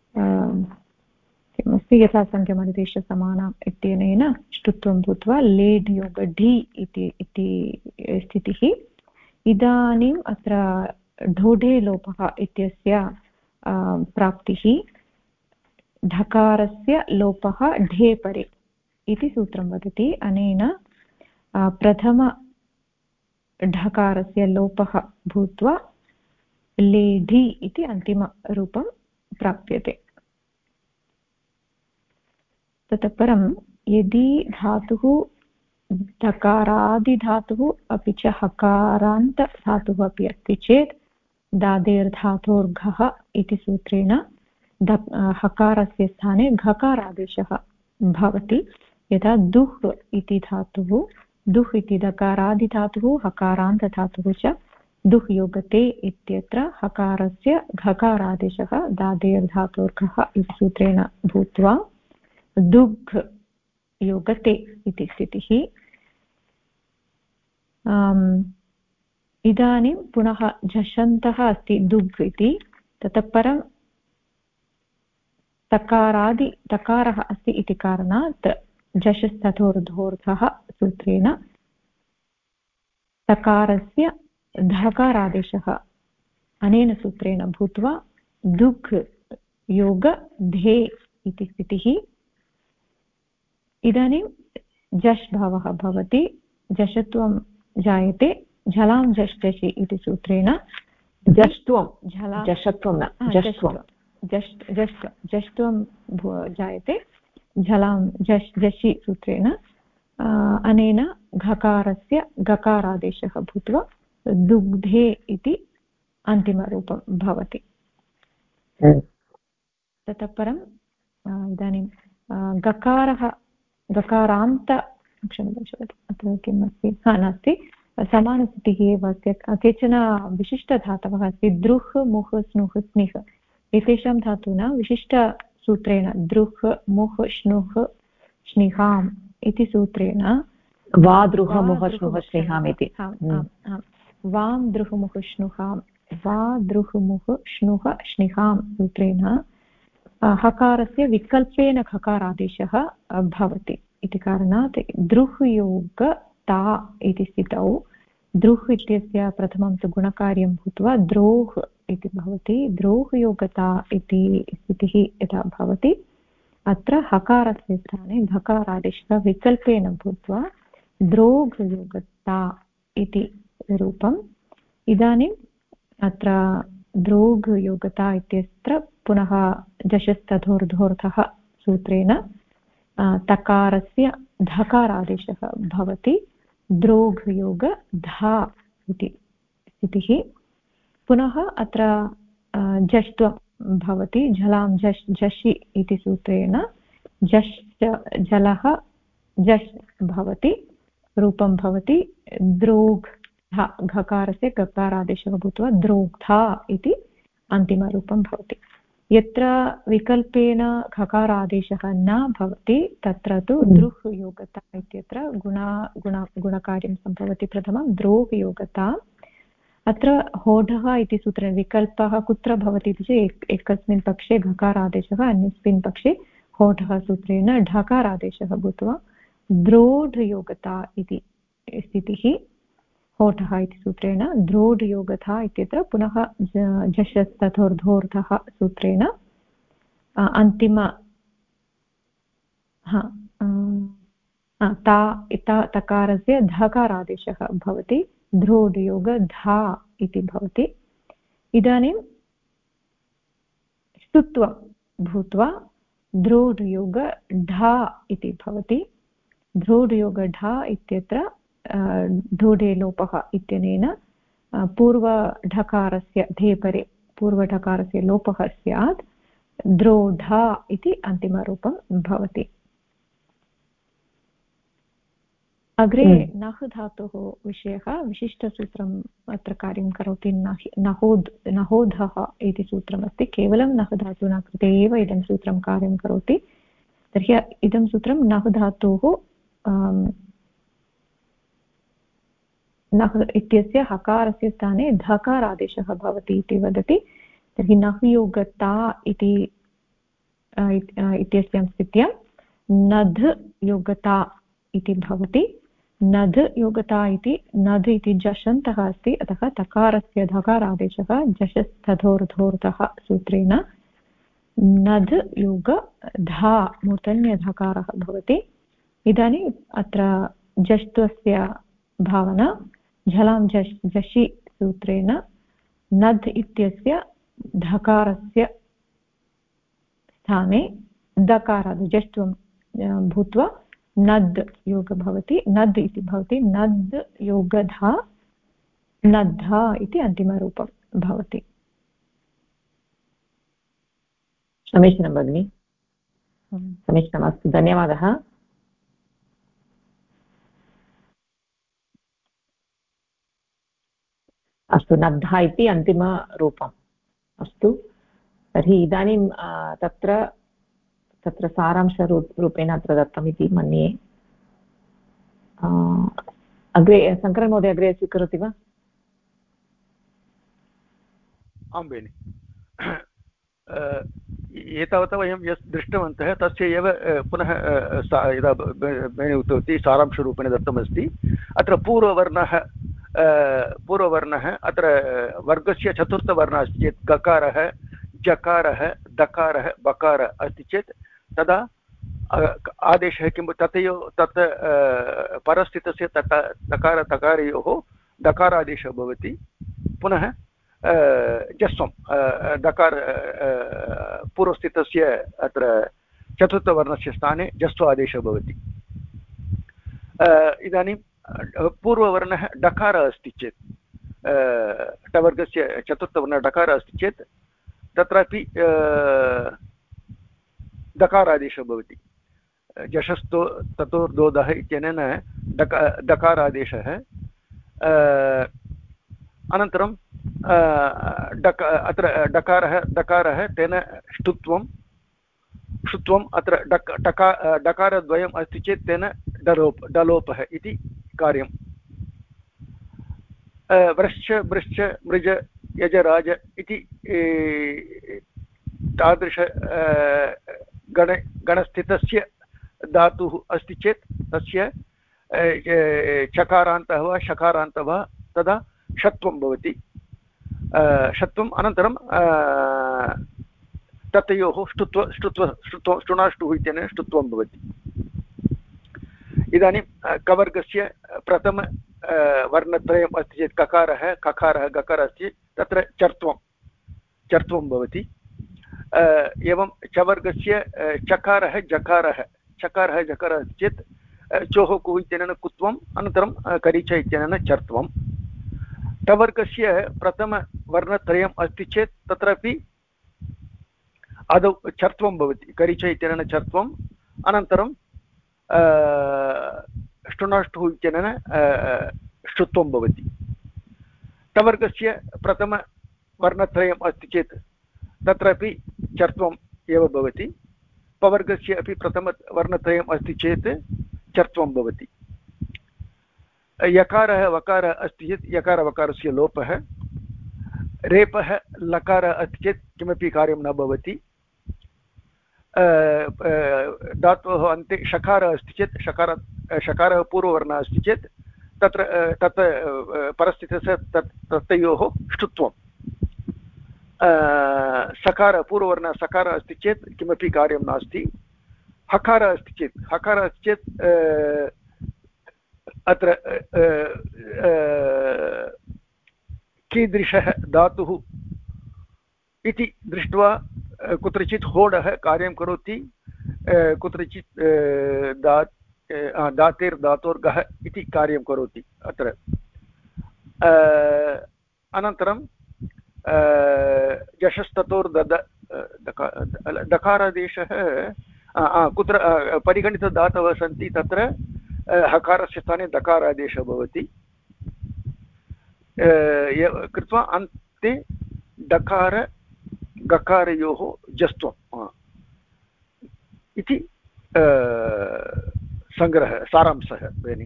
किमस्ति यथा सङ्ख्यमनिदेशसमानम् इत्यनेन ष्टुत्वं भूत्वा लेढ् योग ढि इति स्थितिः इदानीम् अत्र ढोढे लोपः इत्यस्य प्राप्तिः ढकारस्य लोपः ढे परे इति सूत्रं वदति अनेन प्रथम ढकारस्य लोपः भूत्वा लेढि इति अन्तिमरूपं प्राप्यते ततः परं यदि धातुः धकारादिधातुः अपि च हकारान्तधातुः अपि अस्ति चेत् दादेर्धातोर्घः इति सूत्रेण हकारस्य स्थाने घकारादेशः भवति यथा दुह् इति धातुः दुह् इति दकारादिधातुः हकारान्तधातुः च दुह् योगते इत्यत्र हकारस्य घकारादेशः दादेर्धातोर्घः इति सूत्रेण भूत्वा दुग् योगते इति स्थितिः इदानीं पुनः झषन्तः अस्ति दुग् इति ततः परं तकारः अस्ति इति कारणात् झषस्तथोर्धोर्धः सूत्रेण तकारस्य धकारादेशः अनेन सूत्रेण भूत्वा दुग् योग धे इति स्थितिः इदानीं झष् भावः भवति झषत्वं जायते झलां झष् झषि इति सूत्रेण झष्ट्वं जायते झलां झष् झषि सूत्रेण अनेन घकारस्य गकारादेशः भूत्वा दुग्धे इति अन्तिमरूपं भवति ततः परम् इदानीं गकारान्त क्षम्यताम् अत्र किम् अस्ति नास्ति समानस्थितिः एव अस्ति केचन विशिष्टधातवः अस्ति द्रुह् मुह् स्नुः स्निः एतेषां धातूनां विशिष्टसूत्रेण द्रुह् मुह् श्नुः श्निहाम् इति सूत्रेण वा द्रुह मुह श्नुः स्निहाम् इति वां द्रुहुमुः श्नुहां वा द्रुहुमुः श्नुः श्निहां सूत्रेण हकारस्य विकल्पेन खकारादेशः भवति इति कारणात् द्रुः योग ता इति स्थितौ द्रुः इत्यस्य प्रथमं तु गुणकार्यं भूत्वा द्रोः इति भवति द्रोः योगता इति स्थितिः यदा भवति अत्र हकारस्य स्थाने धकारादेशः विकल्पेन भूत्वा द्रोघयोगता इति रूपम् इदानीम् अत्र द्रोघयोगता इत्यत्र पुनः जशस्तधोर्धोर्थः सूत्रेण तकारस्य धकारादेशः भवति द्रोघयोग धा इति स्थितिः पुनः अत्र जष्ट्वं भवति झलां झष् झषि इति सूत्रेण झष् जलः झष् भवति रूपं भवति द्रोघ घकारस्य गकारादेशः भूत्वा द्रोग्धा इति अन्तिमरूपं भवति यत्र विकल्पेन घकारादेशः न भवति तत्र तु द्रुः योगता इत्यत्र गुणकार्यं सम्भवति प्रथमं द्रोः योगता अत्र होढः इति सूत्रेण विकल्पः कुत्र भवति इति चेत् एकस्मिन् पक्षे घकारादेशः अन्यस्मिन् पक्षे होढः सूत्रेण ढकारादेशः भूत्वा द्रोढयोगता इति स्थितिः होठः इति सूत्रेण द्रोढयोगता इत्यत्र पुनः झषस्तथोर्धोर्थः सूत्रेण अन्तिम तकारस्य धकारादेशः भवति द्रोढयोग धा इति भवति इदानीं ष्टुत्वं भूत्वा द्रोढयोग ढा इति भवति द्रोढयोग ढा इत्यत्र ढोढे लोपः इत्यनेन पूर्वढकारस्य धेपरे पूर्वढकारस्य लोपः स्यात् द्रोढा इति अन्तिमरूपं भवति अग्रे नः धातोः विषयः विशिष्टसूत्रम् अत्र कार्यं करोति नहोधः इति सूत्रमस्ति केवलं नः धातूनां कृते एव इदं सूत्रं कार्यं करोति तर्हि इदं सूत्रं नः धातोः नः इत्यस्य हकारस्य स्थाने धकारादेशः भवति इति वदति तर्हि नः योगता इति इत्यस्यां स्थित्यां नध् योगता इति भवति नध् योगता इति नध् इति जषन्तः अस्ति अतः तकारस्य धकारादेशः जषस्तधोर्धोर्थः सूत्रेण नध् योग धा मूर्धन्यधकारः भवति इदानीम् अत्र जष्ट्वस्य भावना झलां झषि सूत्रेण नध् इत्यस्य धकारस्य स्थाने दकारात् जष्ट्वं भूत्वा नद् योग भवति नद् इति भवति नद् योगधा नद्धा इति अन्तिमरूपं भवति समीचीनं भगिनि समीचीनम् अस्तु धन्यवादः अस्तु नद्धा इति अन्तिमरूपम् अस्तु तर्हि इदानीं तत्र सारांशरूपेण अत्र दत्तम् इति मन्ये अग्रे शङ्करन् महोदय अग्रे स्वीकरोति वा आं भगिनि एतावता वयं यत् दृष्टवन्तः तस्य एव पुनः यदा भगिनी उक्तवती सारांशरूपेण दत्तमस्ति अत्र पूर्ववर्णः अत्र वर्गस्य चतुर्थवर्णः अस्ति चेत् गकारः जकारः दकारः बकारः अस्ति चेत् तदा आदेशः किं तत् परस्थितस्य तकारयोः दकारादेशः भवति पुनः जस्वं दकार पूर्वस्थितस्य अत्र चतुर्थवर्णस्य स्थाने जस्व आदेशः भवति इदानीं पूर्ववर्णः डकारः अस्ति चेत् टवर्गस्य चतुर्थवर्णः डकारः अस्ति चेत् तत्रापि दकारादेशः भवति जशस्तो ततोर्दोदः इत्यनेन दकारादेशः अनन्तरं अत्र डकारः दकारः तेन ष्टुत्वं अत्र डकारद्वयम् अस्ति चेत् तेन डलोपः इति कार्यम् व्रश्च बृश्च मृज यजराज इति तादृश गणस्थितस्य धातुः अस्ति चेत् तस्य चकारान्तः वा शकारान्तः वा तदा षत्वं भवति। षत्वम् अनन्तरं ततयोः ष्टुनाष्टुः इत्यनेन ष्टुत्वं भवति। इदानीं कवर्गस्य प्रथम वर्णत्रयम् अस्ति चेत् ककारः खकारः गकारः अस्ति तत्र चर्त्वं भवति। एवं चवर्गस्य चकारः जकारः अस्ति चेत् चोः कुः इत्यनेन कुत्वम् अनन्तरं करीच इत्यनेन चर्त्वं। टवर्गस्य प्रथमवर्णत्रयम् अस्ति चेत् तत्रापि आदौ चर्त्वं भवति, करीच इत्यनेन चर्त्वम् अनन्तरं ष्टुनाष्टुः इत्यनेन ष्टुत्वं भवति। टवर्गस्य प्रथमवर्णत्रयम् अस्ति चेत् तत्रापि चर्त्वम् एव भवति। पवर्गस्य अपि प्रथमवर्णत्रयम् अस्ति चेत् चर्त्वं भवति। यकारः वकारः अस्ति चेत् यकारवकारस्य लोपः। रेपः लकारः अस्ति चेत् किमपि कार्यं न भवति। धातोः अन्ते शकारः अस्ति चेत् शकारः पूर्ववर्णः अस्ति चेत् तत् परस्थितस्य तयोः ष्टुत्वं। सकारः पूर्ववर्णः सकारः अस्ति चेत् किमपि कार्यं नास्ति। हकारः अस्ति चेत् अत्र कीदृशः धातुः इति दृष्ट्वा कुत्रचित् होडः कार्यं करोति, कुत्रचित् दातेर्धातोर्गः इति कार्यं करोति अत्र। अनन्तरं जशस्ततोर्दद दकारादेशः कुत्र परिगणितधातवः सन्ति तत्र हकारस्य स्थाने दकारादेशः भवति। कृत्वा अन्ते डकार गकारयोः जस्त्वम् इति सङ्ग्रहः सारांशः भगिनि।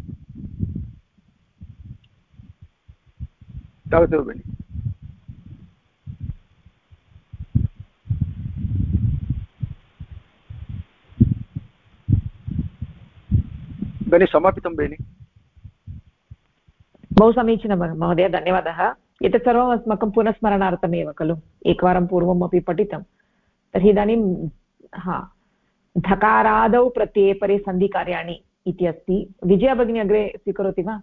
तावदेव भगिनि। भगिनि समापितं भगिनि। बहु समीचीनं महोदय, धन्यवादः। एतत् सर्वम् अस्माकं पुनस्मरणार्थमेव खलु, एकवारं पूर्वमपि पठितं। तर्हि इदानीं धकारादौ प्रत्यये परे सन्धिकार्याणि इति अस्ति। विजया भगिनी अग्रे स्वीकरोति वा?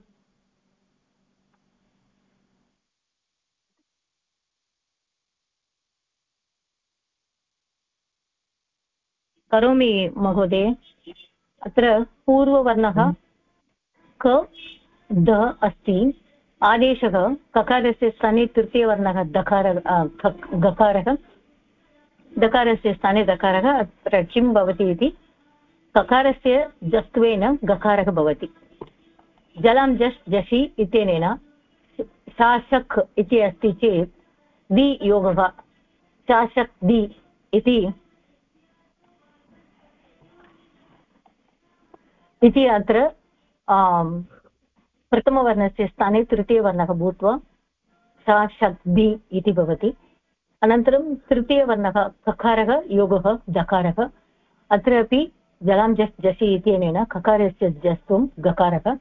करोमि महोदय। अत्र पूर्ववर्णः क द अस्ति। आदेशः ककारस्य स्थाने तृतीयवर्णः गकारः, दकारस्य स्थाने दकारः। अत्र किं भवति इति, ककारस्य जस्त्वेन गकारः भवति। जलं जस् जसि इत्यनेन शासक् इति अस्ति चेत् दि योगः शासक् दि इति अत्र प्रथमवर्णस्य स्थाने तृतीयवर्णः भूत्वा शाशक्दि इति भवति। अनन्तरं तृतीयवर्णः ककारः योगः दकारः। अत्रापि जलां जस् जसि इत्यनेन ककारस्य जस्त्वं गकारः।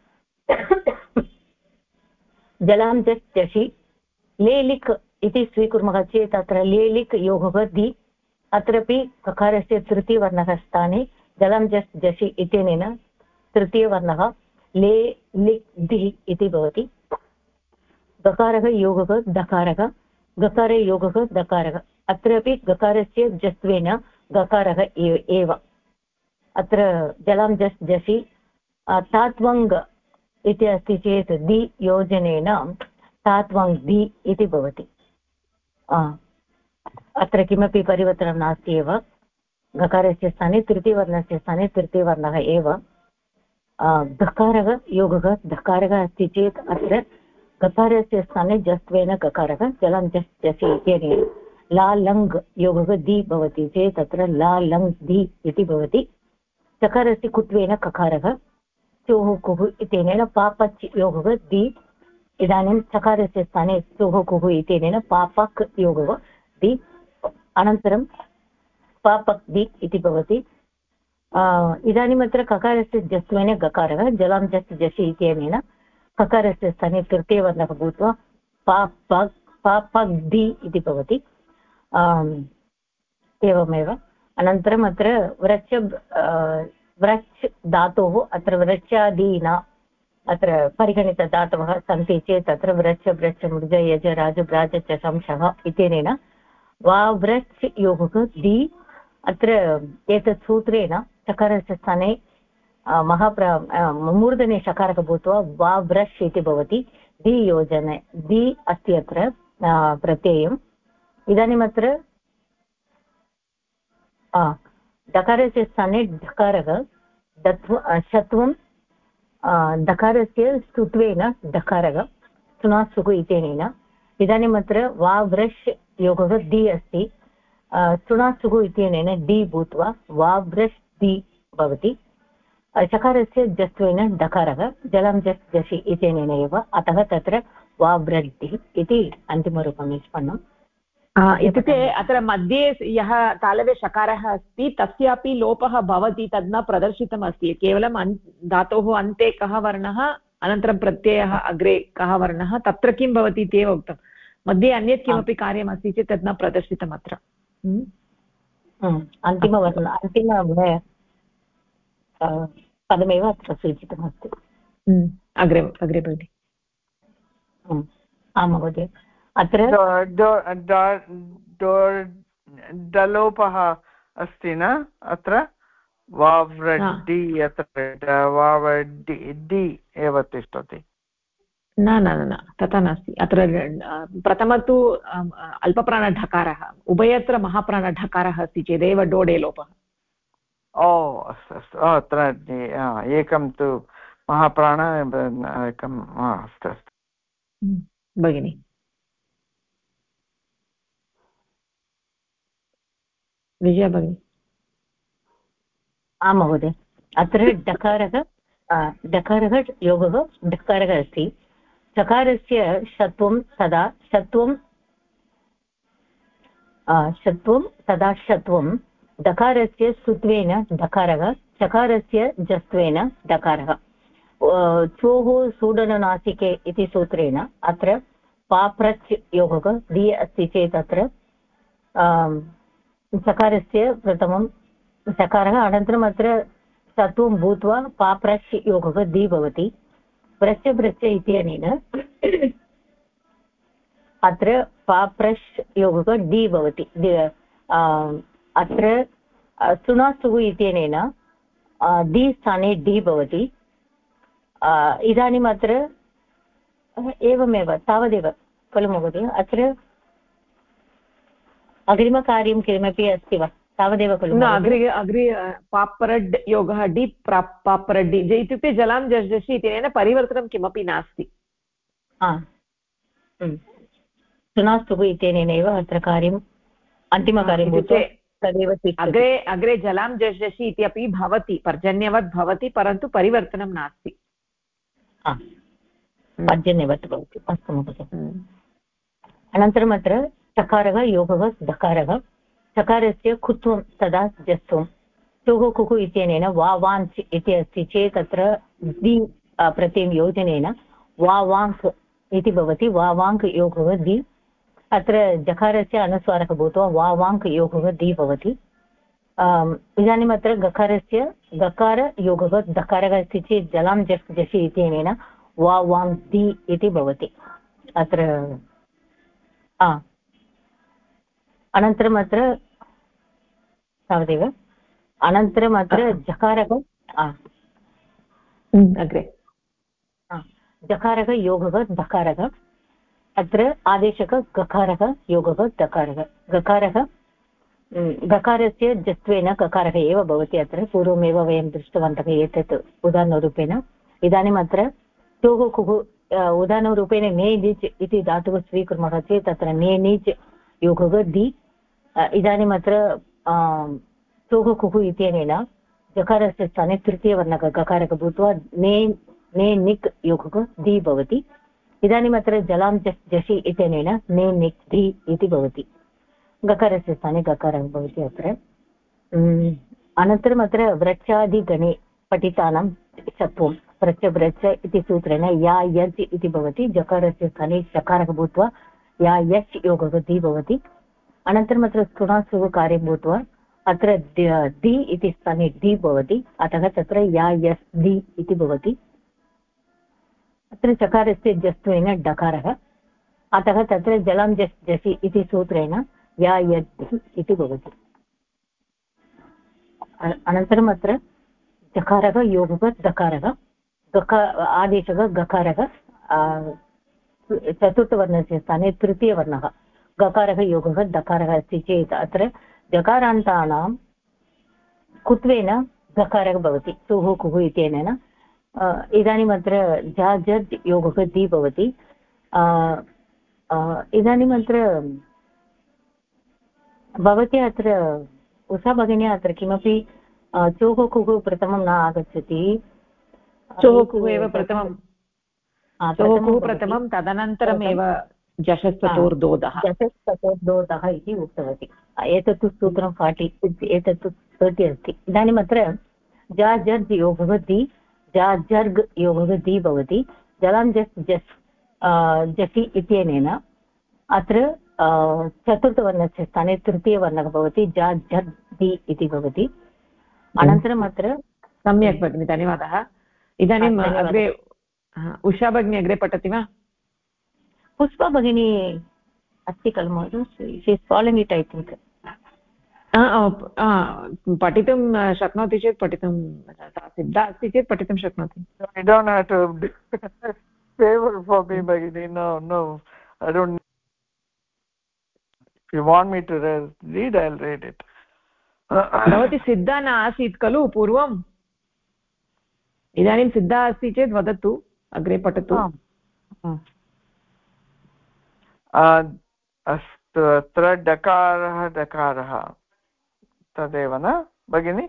जलां जस् जसि लेलिक् इति स्वीकुर्मः चेत् अत्र लेलिक् योगः दि। अत्रापि ककारस्य तृतीयवर्णः स्थाने जलां जस् जसि इत्यनेन तृतीयवर्णः ले लिक् दि इति भवति। गकारः योगः दकारः, गकारे योगः दकारः। अत्रापि गकारस्य जस्त्वेन गकारः एव। अत्र जलां जस् जसि तात्वङ् इति अस्ति चेत् दि योजनेन तात्वङ् दि इति भवति। अत्र किमपि परिवर्तनं नास्ति एव। गकारस्य स्थाने तृतीयवर्णस्य स्थाने तृतीयवर्णः एव। गकारः योगः धकारः अस्ति चेत् अत्र गकारस्य स्थाने जस्त्वेन गकारः। जलं जस् जसि इत्यनेन ला लङ् योगः दि भवति चेत् अत्र ला लङ् दि इति भवति। चकारस्य कुत्वेन ककारः। चोः कुः इत्यनेन पापच् योगः दि इदानीं चकारस्य स्थाने स्तुः कुः इत्यनेन पापक् योगः दि अनन्तरं पापक् दि इति भवति। इदानीम् अत्र ककारस्य जस्त्वेन गकारः जलां जस् जसि इत्यनेन ककारस्य स्थाने तृतीयवर्णः भूत्वा पापक् दि इति भवति। एवमेव अनन्तरम् अत्र व्रच् धातोः अत्र व्रच्यादीना अत्र परिगणितधातवः सन्ति चेत् अत्र व्रच् व्रच् मृज यज राज ब्राज चशंशः इत्यनेन वाव्रच् योगः दि अत्र एतत् सूत्रेण चकारस्य स्थाने मूर्धने शकारः भूत्वा वाव्रश् इति भवति। दि योजने दि अस्ति अत्र प्रत्ययम्। इदानीम् अत्र डकारस्य स्थाने ढकारः शत्वं डकारस्य स्तुत्वेन डकारः सुनासुः इत्यनेन इदानीम् अत्र वाव्रश् योगः दि अस्ति। सुनासुः इत्यनेन दि भूत्वा वाव्रश् दि भवति। चकारस्य जस्त्वेन डकारः जलं जस् जसि इत्यनेन एव अतः तत्र वाव्रड्डि इति अन्तिमरूपं निष्पन्नम्। इत्युक्ते अत्र मध्ये यः तालवे शकारः अस्ति तस्यापि लोपः भवति, तद् न प्रदर्शितम् अस्ति। केवलं धातोः अन्ते कः वर्णः अनन्तरं प्रत्ययः अग्रे कः वर्णः तत्र किं भवति इत्येव उक्तं। मध्ये अन्यत् किमपि कार्यमस्ति चेत् तद् न प्रदर्शितम् अत्र। अन्तिमवर्ण अन्तिम पदमेव अत्र सूचितमस्ति। अग्रे अग्रे भगिनि। आं महोदय अत्र डलोपः अस्ति न अत्र वाव्रड्डि अत्र वाव्रड्डि एव तिष्ठति। न न न तथा नास्ति। अत्र प्रथमं तु अल्पप्राणढकारः उभयत्र महाप्राणढकारः अस्ति चेदेव डोडे लोपः। ओ अस्तु अस्तु अत्र एकं तु महाप्राण एकम् अस्तु अस्तु भगिनि। विजया भगिनी। आं महोदय अत्र डकारः योगः डकारः अस्ति। चकारस्य शत्वं सदा शत्वं सदा शत्वं डकारस्य सुत्वेन डकारः चकारस्य जस्त्वेन डकारः चोः सूडननासिके इति सूत्रेण अत्र पाप्रच् योगः दि अस्ति चेत् अत्र चकारस्य प्रथमं चकारः अनन्तरम् अत्र सत्वं भूत्वा पाप्रश् योगः दि भवति। प्रश् प्रश् इत्यनेन अत्र पाप्रश् योगः दि भवति। अत्र सुनासुः इत्यनेन दि स्थाने दि भवति। इदानीम् अत्र एवमेव तावदेव खलु महोदय। अत्र अग्रिमकार्यं किमपि अस्ति वा? तावदेव खलु। न अग्रे पापरड् योगः डि पापरड्डि इत्युक्ते जलां जषि इत्यनेन परिवर्तनं किमपि नास्ति। सुनास्तुः इत्यनेन एव अत्र कार्यम् अन्तिमकार्यं तदेव अग्रे जलां जषि इत्यपि भवति, पर्जन्यवत् भवति, परन्तु परिवर्तनं नास्ति। पर्जन्यवत् भवति। अस्तु महोदय। अनन्तरम् अत्र चकारः योगः डकारः चकारस्य कुत्वं तदा जस्त्वं चुः कुः इत्यनेन वावाञ्च् इति अस्ति चेत् अत्र दि प्रत्ययं योजनेन वावाङ्क् इति भवति। वावाङ्क् योगः दि अत्र जकारस्य अनुस्वारः भूत्वा वावाङ्क् योगः दि भवति। इदानीम् अत्र गकारस्य गकारयोगः दकारः अस्ति चेत् जलां जस् जसि इत्यनेन वावाङ्क् दि इति भवति। अत्र अनन्तरम् अत्र तावदेव। अनन्तरम् अत्र जकारः अग्रे जकारः योगः दकारः अत्र आदेशकः गकारः योगः दकारः गकारः गकारस्य जत्वेन ककारः एव भवति। अत्र पूर्वमेव वयं दृष्टवन्तः एतत् उदाहरणरूपेण। इदानीम् अत्र चोः कुः उदाहरणरूपेण ने नीच् इति धातुः स्वीकुर्मः चेत् अत्र ने नीच् योगः दि। इदानीम् अत्र चोः कुः इत्यनेन जकारस्य स्थाने तृतीयवर्णः गकारः भूत्वा ने निक् योगः दि भवति। इदानीम् अत्र जलां जसि इत्यनेन ने निक्ति इति भवति गकारस्य स्थाने गकारः भवति अत्र अनन्तरम् अत्र व्रच्छादिगणे पठितानां चत्वं व्रच्छ इति सूत्रेण या यज् इति भवति जकारस्य स्थाने चकारः भूत्वा या यच् योगः दि भवति अनन्तरम् अत्र स्तुणासुः कार्यं भूत्वा अत्र दि इति स्थाने दि भवति अतः तत्र या यस् दि इति भवति अत्र चकारस्य जस्त्वेन डकारः अतः तत्र जलं जसि इति सूत्रेण या यद् इति भवति अनन्तरम् अत्र चकारः योगः दकारः आदेशः गकारः चतुर्थवर्णस्य स्थाने तृतीयवर्णः गकारः योगः दकारः अस्ति चेत् अत्र जकारान्तानां कुत्वेन गकारः भवति सुः कुः इत्यनेन इदानीम् अत्र झ योगः दि भवति इदानीम् अत्र भवती अत्र उषा भगिनी अत्र किमपि चोः कुः प्रथमं न आगच्छति चोः कुः एव प्रथमं चोः कुः प्रथमं तदनन्तरमेव जषस्ततोर्दोदः इति उक्तवती एतत् तु सूत्रं 40 एतत् तु 30 अस्ति इदानीम् अत्र जर् योगः दि जर्ग् योगः दि भवति जलां जसि इत्यनेन अत्र चतुर्थवर्णस्य स्थाने तृतीयवर्णः भवति जर् दि इति भवति अनन्तरम् अत्र सम्यक् भगिनि धन्यवादः इदानीम् अग्रे उषा भगिनी अग्रे पठति वा पुष्पा भगिनी अस्ति खलु महोदय फालोइङ्ग् इट् ऐ थिङ्क् पठितुं शक्नोति चेत् पठितुं सिद्धा अस्ति चेत् पठितुं शक्नोति I don't have to favor for me Bhagini no I don't if you want me to read I'll read it भवती सिद्धा न आसीत् खलु पूर्वम् इदानीं सिद्धा अस्ति चेत् वदतु अग्रे पठतु अस्तु अत्र डकारः तदेव न भगिनि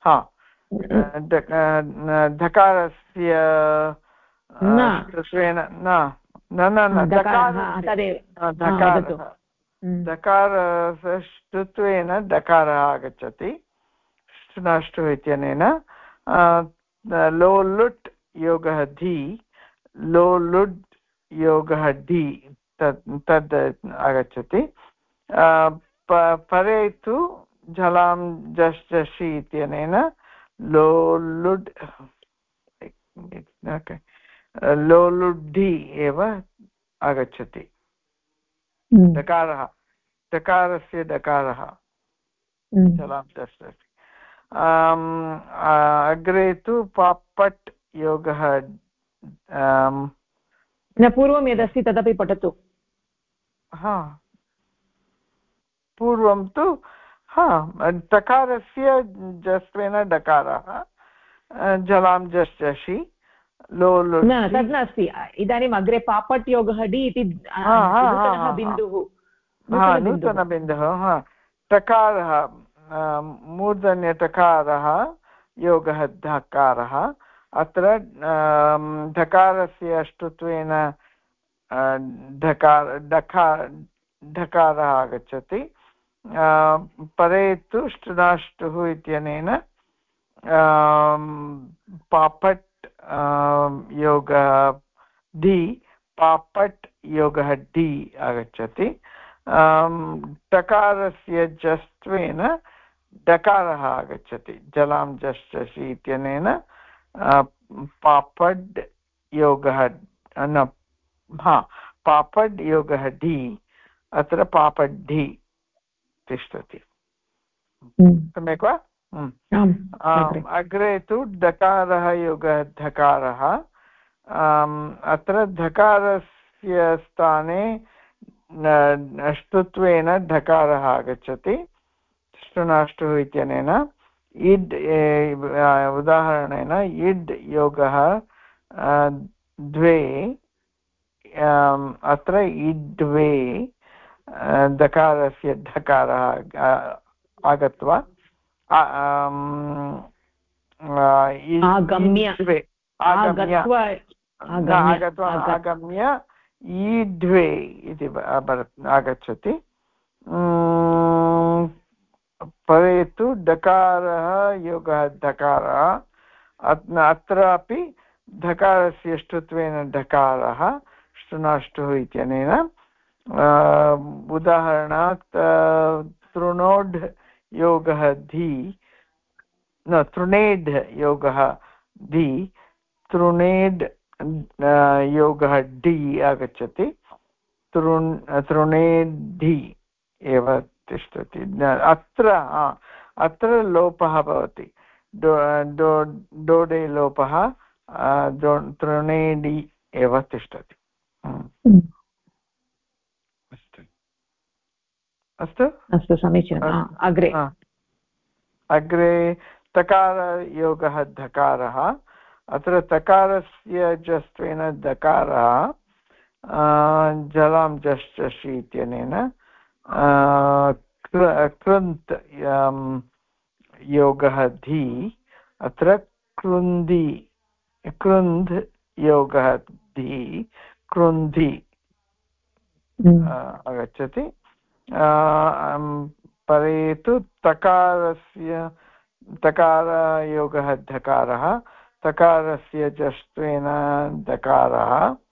धकारस्य ष्टुत्वेन डकारः आगच्छति ष्टुनाष्टुः इत्यनेन लोलुट् योगः धि लोलुड् योगः डि तद् आगच्छति परे तु झलां जषि इत्यनेन लोलुड् लोलुड्ढि एव आगच्छति डकारस्य डकारः झलां जषि अग्रे तु पापट् योगः न पूर्वं यदस्ति तदपि पठतु पूर्वं तु टकारस्य जस्त्वेन डकारः जलां जषि न तद् नास्ति इदानीम् अग्रे पापट् योगः डि इति बिन्दुः नूतनबिन्दुः टकारः मूर्धन्यटकारः योगः धकारः अत्र धकारस्य अष्टुत्वेन ढकारः आगच्छति परे तु ष्टुनाष्टुः इत्यनेन पापट् योगः धि पापट् योगः डि आगच्छति टकारस्य जस्त्वेन डकारः आगच्छति जलां जषि इत्यनेन पापड् योगः पापड् योगः डि अत्र पापड्ढि तिष्ठति सम्यक् वा अग्रे तु डकारः योगः धकारः अत्र धकारस्य स्थाने ष्टुत्वेन ढकारः आगच्छति ष्टुनाष्टुः इत्यनेन इड् उदाहरणेन इड् योगः द्वे अत्र इड्वे दकारस्य ढकारः आगत्वा आगम्य ईढ्वे इति आगच्छति। परे तु डकारः योगः धकारः, अत्रापि धकारस्य ष्टुत्वेन ढकारः ष्टुनाष्टुः इत्यनेन। उदाहरणात् तृणोढ योगः धी, न तृणेढ योगः धी, तृणेढ योगः डी आगच्छति, तृणेढि एव तिष्ठति। अत्र लोपः भवति, डोडे लोपः, तृणेडि एव तिष्ठति। अस्तु अस्तु, समीचीनम्। अग्रे अग्रे तकारयोगः धकारः। अत्र तकारस्य जस्त्वेन दकारः जलां जश्चषि इत्यनेन कृन्त् योगः धी, अत्र कृन्ध योगः धी, कृन्धि आगच्छति। परे तु तकारयोगः धकारः, तकारस्य जस्त्वेन दकारः।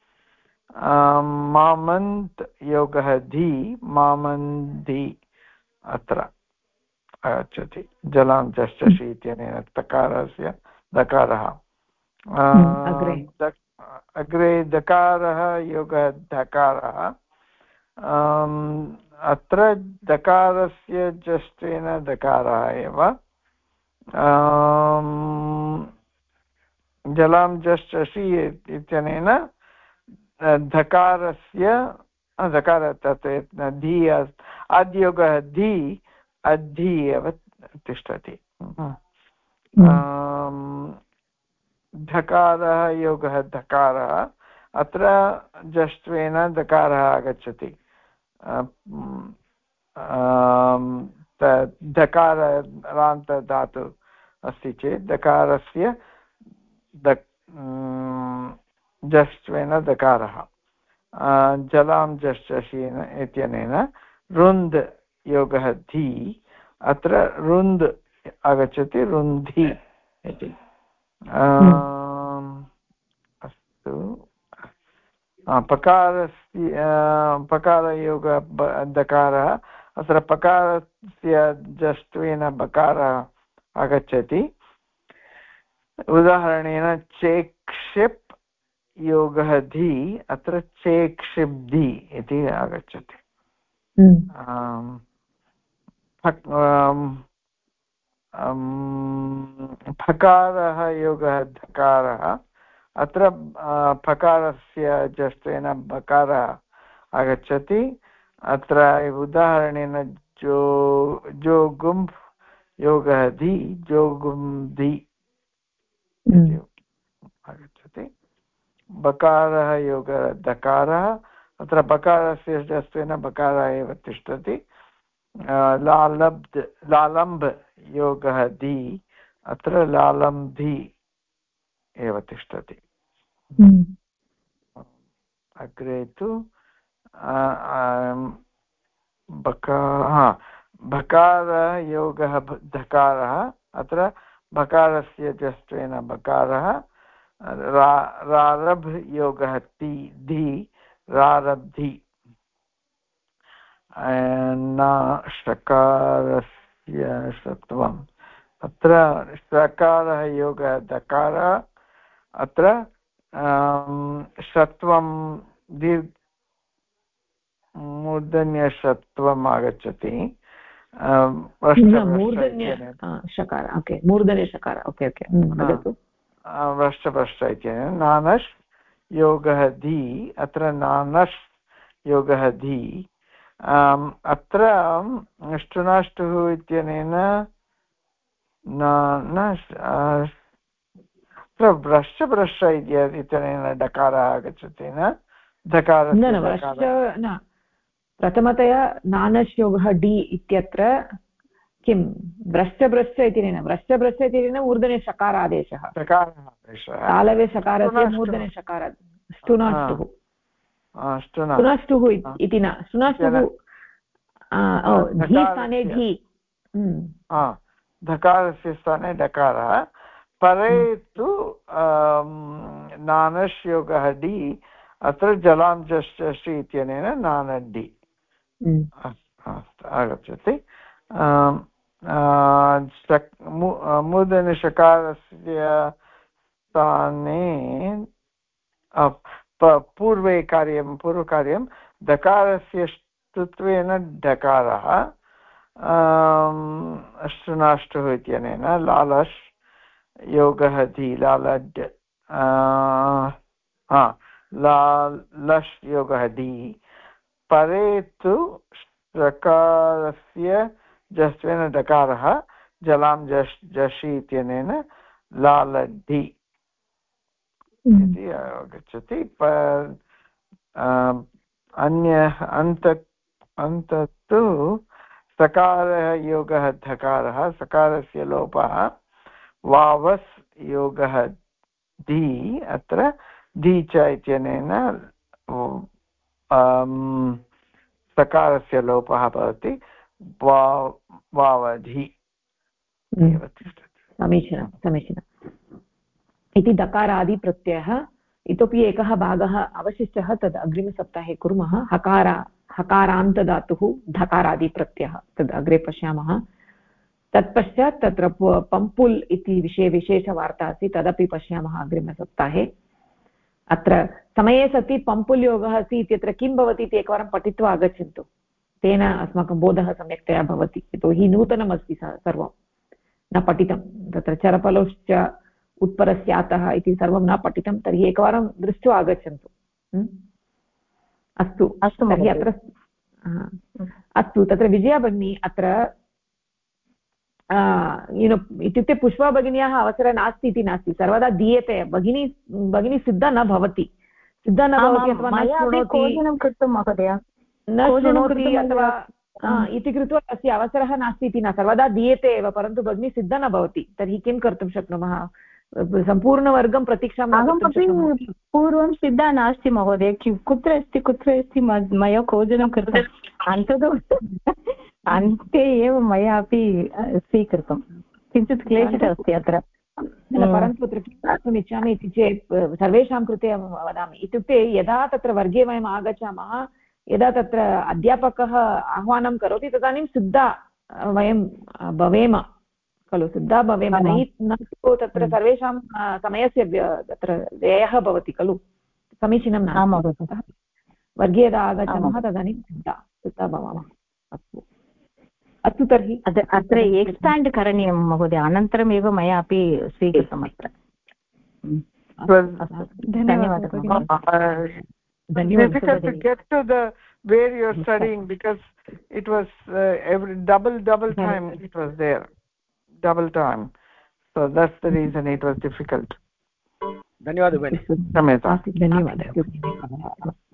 मामन्त् योगः धी, मामन्धि अत्र आगच्छति, जलां जश्चषि इत्यनेन तकारस्य दकारः। अग्रे दकारः योगः धकारः। अत्र दकारस्य जस्त्वेन दकारः एव। जलां जश्चषि इत्यनेन धकारस्य धकार तत्र धी, अद्योगः धी, अद्धि एव तिष्ठति। धकारः योगः धकारः, अत्र जष्ट्वेन दकारः आगच्छति। दकारान्त धातु अस्ति चेत् दकारस्य जष्ट्वेन दकारः। जलां जश्चषेन इत्यनेन रुन्ध् योगः धी, अत्र रुन्ध् आगच्छति, रुन्धि इति। अस्तु, पकारयोग दकारः, अत्र पकारस्य जष्ट्वेन बकारः आगच्छति। उदाहरणेन चेक्षिप् योगः धी, अत्र चेक्षिब्धि इति आगच्छति। फकारः योगः धकारः, अत्र फकारस्य जष्ट्वेन बकारः आगच्छति। अत्र उदाहरणेन जोगुम्भ योगः धी, जोगुम्धि आगच्छति। बकारः योगः दकारः, अत्र बकारस्य जष्ट्वेन बकारः एव तिष्ठति। लालम्ब योगः धी, अत्र लालम्धि एव तिष्ठति। अग्रे तु बकार योगः धकारः, अत्र बकारस्य जष्ट्वेन बकारः। रारभ योगः धी, रारब्धि। षकारस्य षत्वम्, अत्र षकारः योगः दकारः, अत्र षत्वं मूर्धन्यषत्वम् आगच्छति। व्रष्टभ्रष्ट इत्यनेन नानश् योगः धी, अत्र नानश् योगः धी। अत्र ष्टुनाष्टुः इत्यनेन व्रश्च इत्यनेन डकारः आगच्छति, न धकारः। प्रथमतया नानश् योगः डि इत्यत्र किं व्रश्च इत्यनेन मूर्धने षकारादेशः, तालवे षकारस्य मूर्धने षकारात् ष्टुनाष्टुः। शुनष्टुः इति न, शुनष्टुः धी स्थाने धी, धकारस्य स्थाने डकारः, परे तु नानश् योगः डि, अत्र जलां जष्टि इत्यनेन नानड्डि आगच्छति। मूर्धन्यषकारस्य स्थाने पूर्वकार्यं दकारस्य ष्टुत्वेन डकारः, अष्टुनाष्टुः इत्यनेन लालश् योगः धी लालड्, लश् योगः डी, परे तु षकारस्य जस्त्वेन डकारः, जलां जषि इत्यनेन लालड्डि इति आगच्छति। अन्तत्तु सकारः योगः धकारः, सकारस्य लोपः, वावस् योगः धी, अत्र धी च इत्यनेन सकारस्य लोपः भवति, वावधि एव तिष्ठति। समीचीनं समीचीनम्। इति दकारादिप्रत्ययः। इतोपि एकः भागः अवशिष्टः, तद् अग्रिमसप्ताहे कुर्मः। हकारान्तधातुः धकारादिप्रत्ययः, तद् अग्रे पश्यामः। तत्पश्चात् तत्र पम्पुल् इति विषये विशेषवार्ता अस्ति, तदपि पश्यामः अग्रिमसप्ताहे। अत्र समये सति पम्पुल् योगः अस्ति इत्यत्र किं भवति इति एकवारं पठित्वा आगच्छन्तु, तेन अस्माकं बोधः सम्यक्तया भवति। यतोहि नूतनमस्ति सर्वं न पठितं, तत्र चरपलोश्च उत्परस्यातः इति सर्वं न पठितं, तर्हि एकवारं दृष्ट्वा आगच्छन्तु। अस्तु अस्तु तर्हि अत्र अस्तु, तत्र विजया भगिनी अत्र इत्युक्ते पुष्पा भगिन्याः अवसरः नास्ति इति नास्ति, सर्वदा दीयते। भगिनी सिद्धा न भवति, सिद्धा न भवति अथवा न शृणोति अथवा इति कृत्वा तस्य अवसरः नास्ति इति न, सर्वदा दीयते एव, परन्तु भगिनी सिद्धा न भवति। तर्हि किं कर्तुं शक्नुमः? सम्पूर्णवर्गं प्रतीक्षां पूर्वं सिद्धा नास्ति महोदय, कुत्र अस्ति मया भोजनं कृतम्, अन्ते एव मया अपि स्वीकृतं, किञ्चित् क्लेशः अस्ति अत्र। परन्तु अत्र किं कर्तुम् इच्छामि इति चेत् सर्वेषां कृते अहं वदामि, इत्युक्ते यदा तत्र वर्गे वयम् आगच्छामः, यदा तत्र अध्यापकः आह्वानं करोति तदानीं सिद्धा वयं भवेम खलु, सिद्धा भवेम, न तु तत्र सर्वेषां समयस्य तत्र व्ययः भवति खलु, समीचीनं नास्ति। वर्गे यदा आगच्छामः तदानीं सिद्धा भवामः। अस्तु अस्तु, तर्हि अत्र एक्स्पाण्ड् करणीयं महोदय, अनन्तरमेव मया अपि स्वीकृतम् अत्र। धन्यवादः। Difficult to get to the where you're studying because it was every double time it was there, double time, so that's the reason it was difficult. धन्यवादः भगिनी। धन्यवादः। धन्यवादः।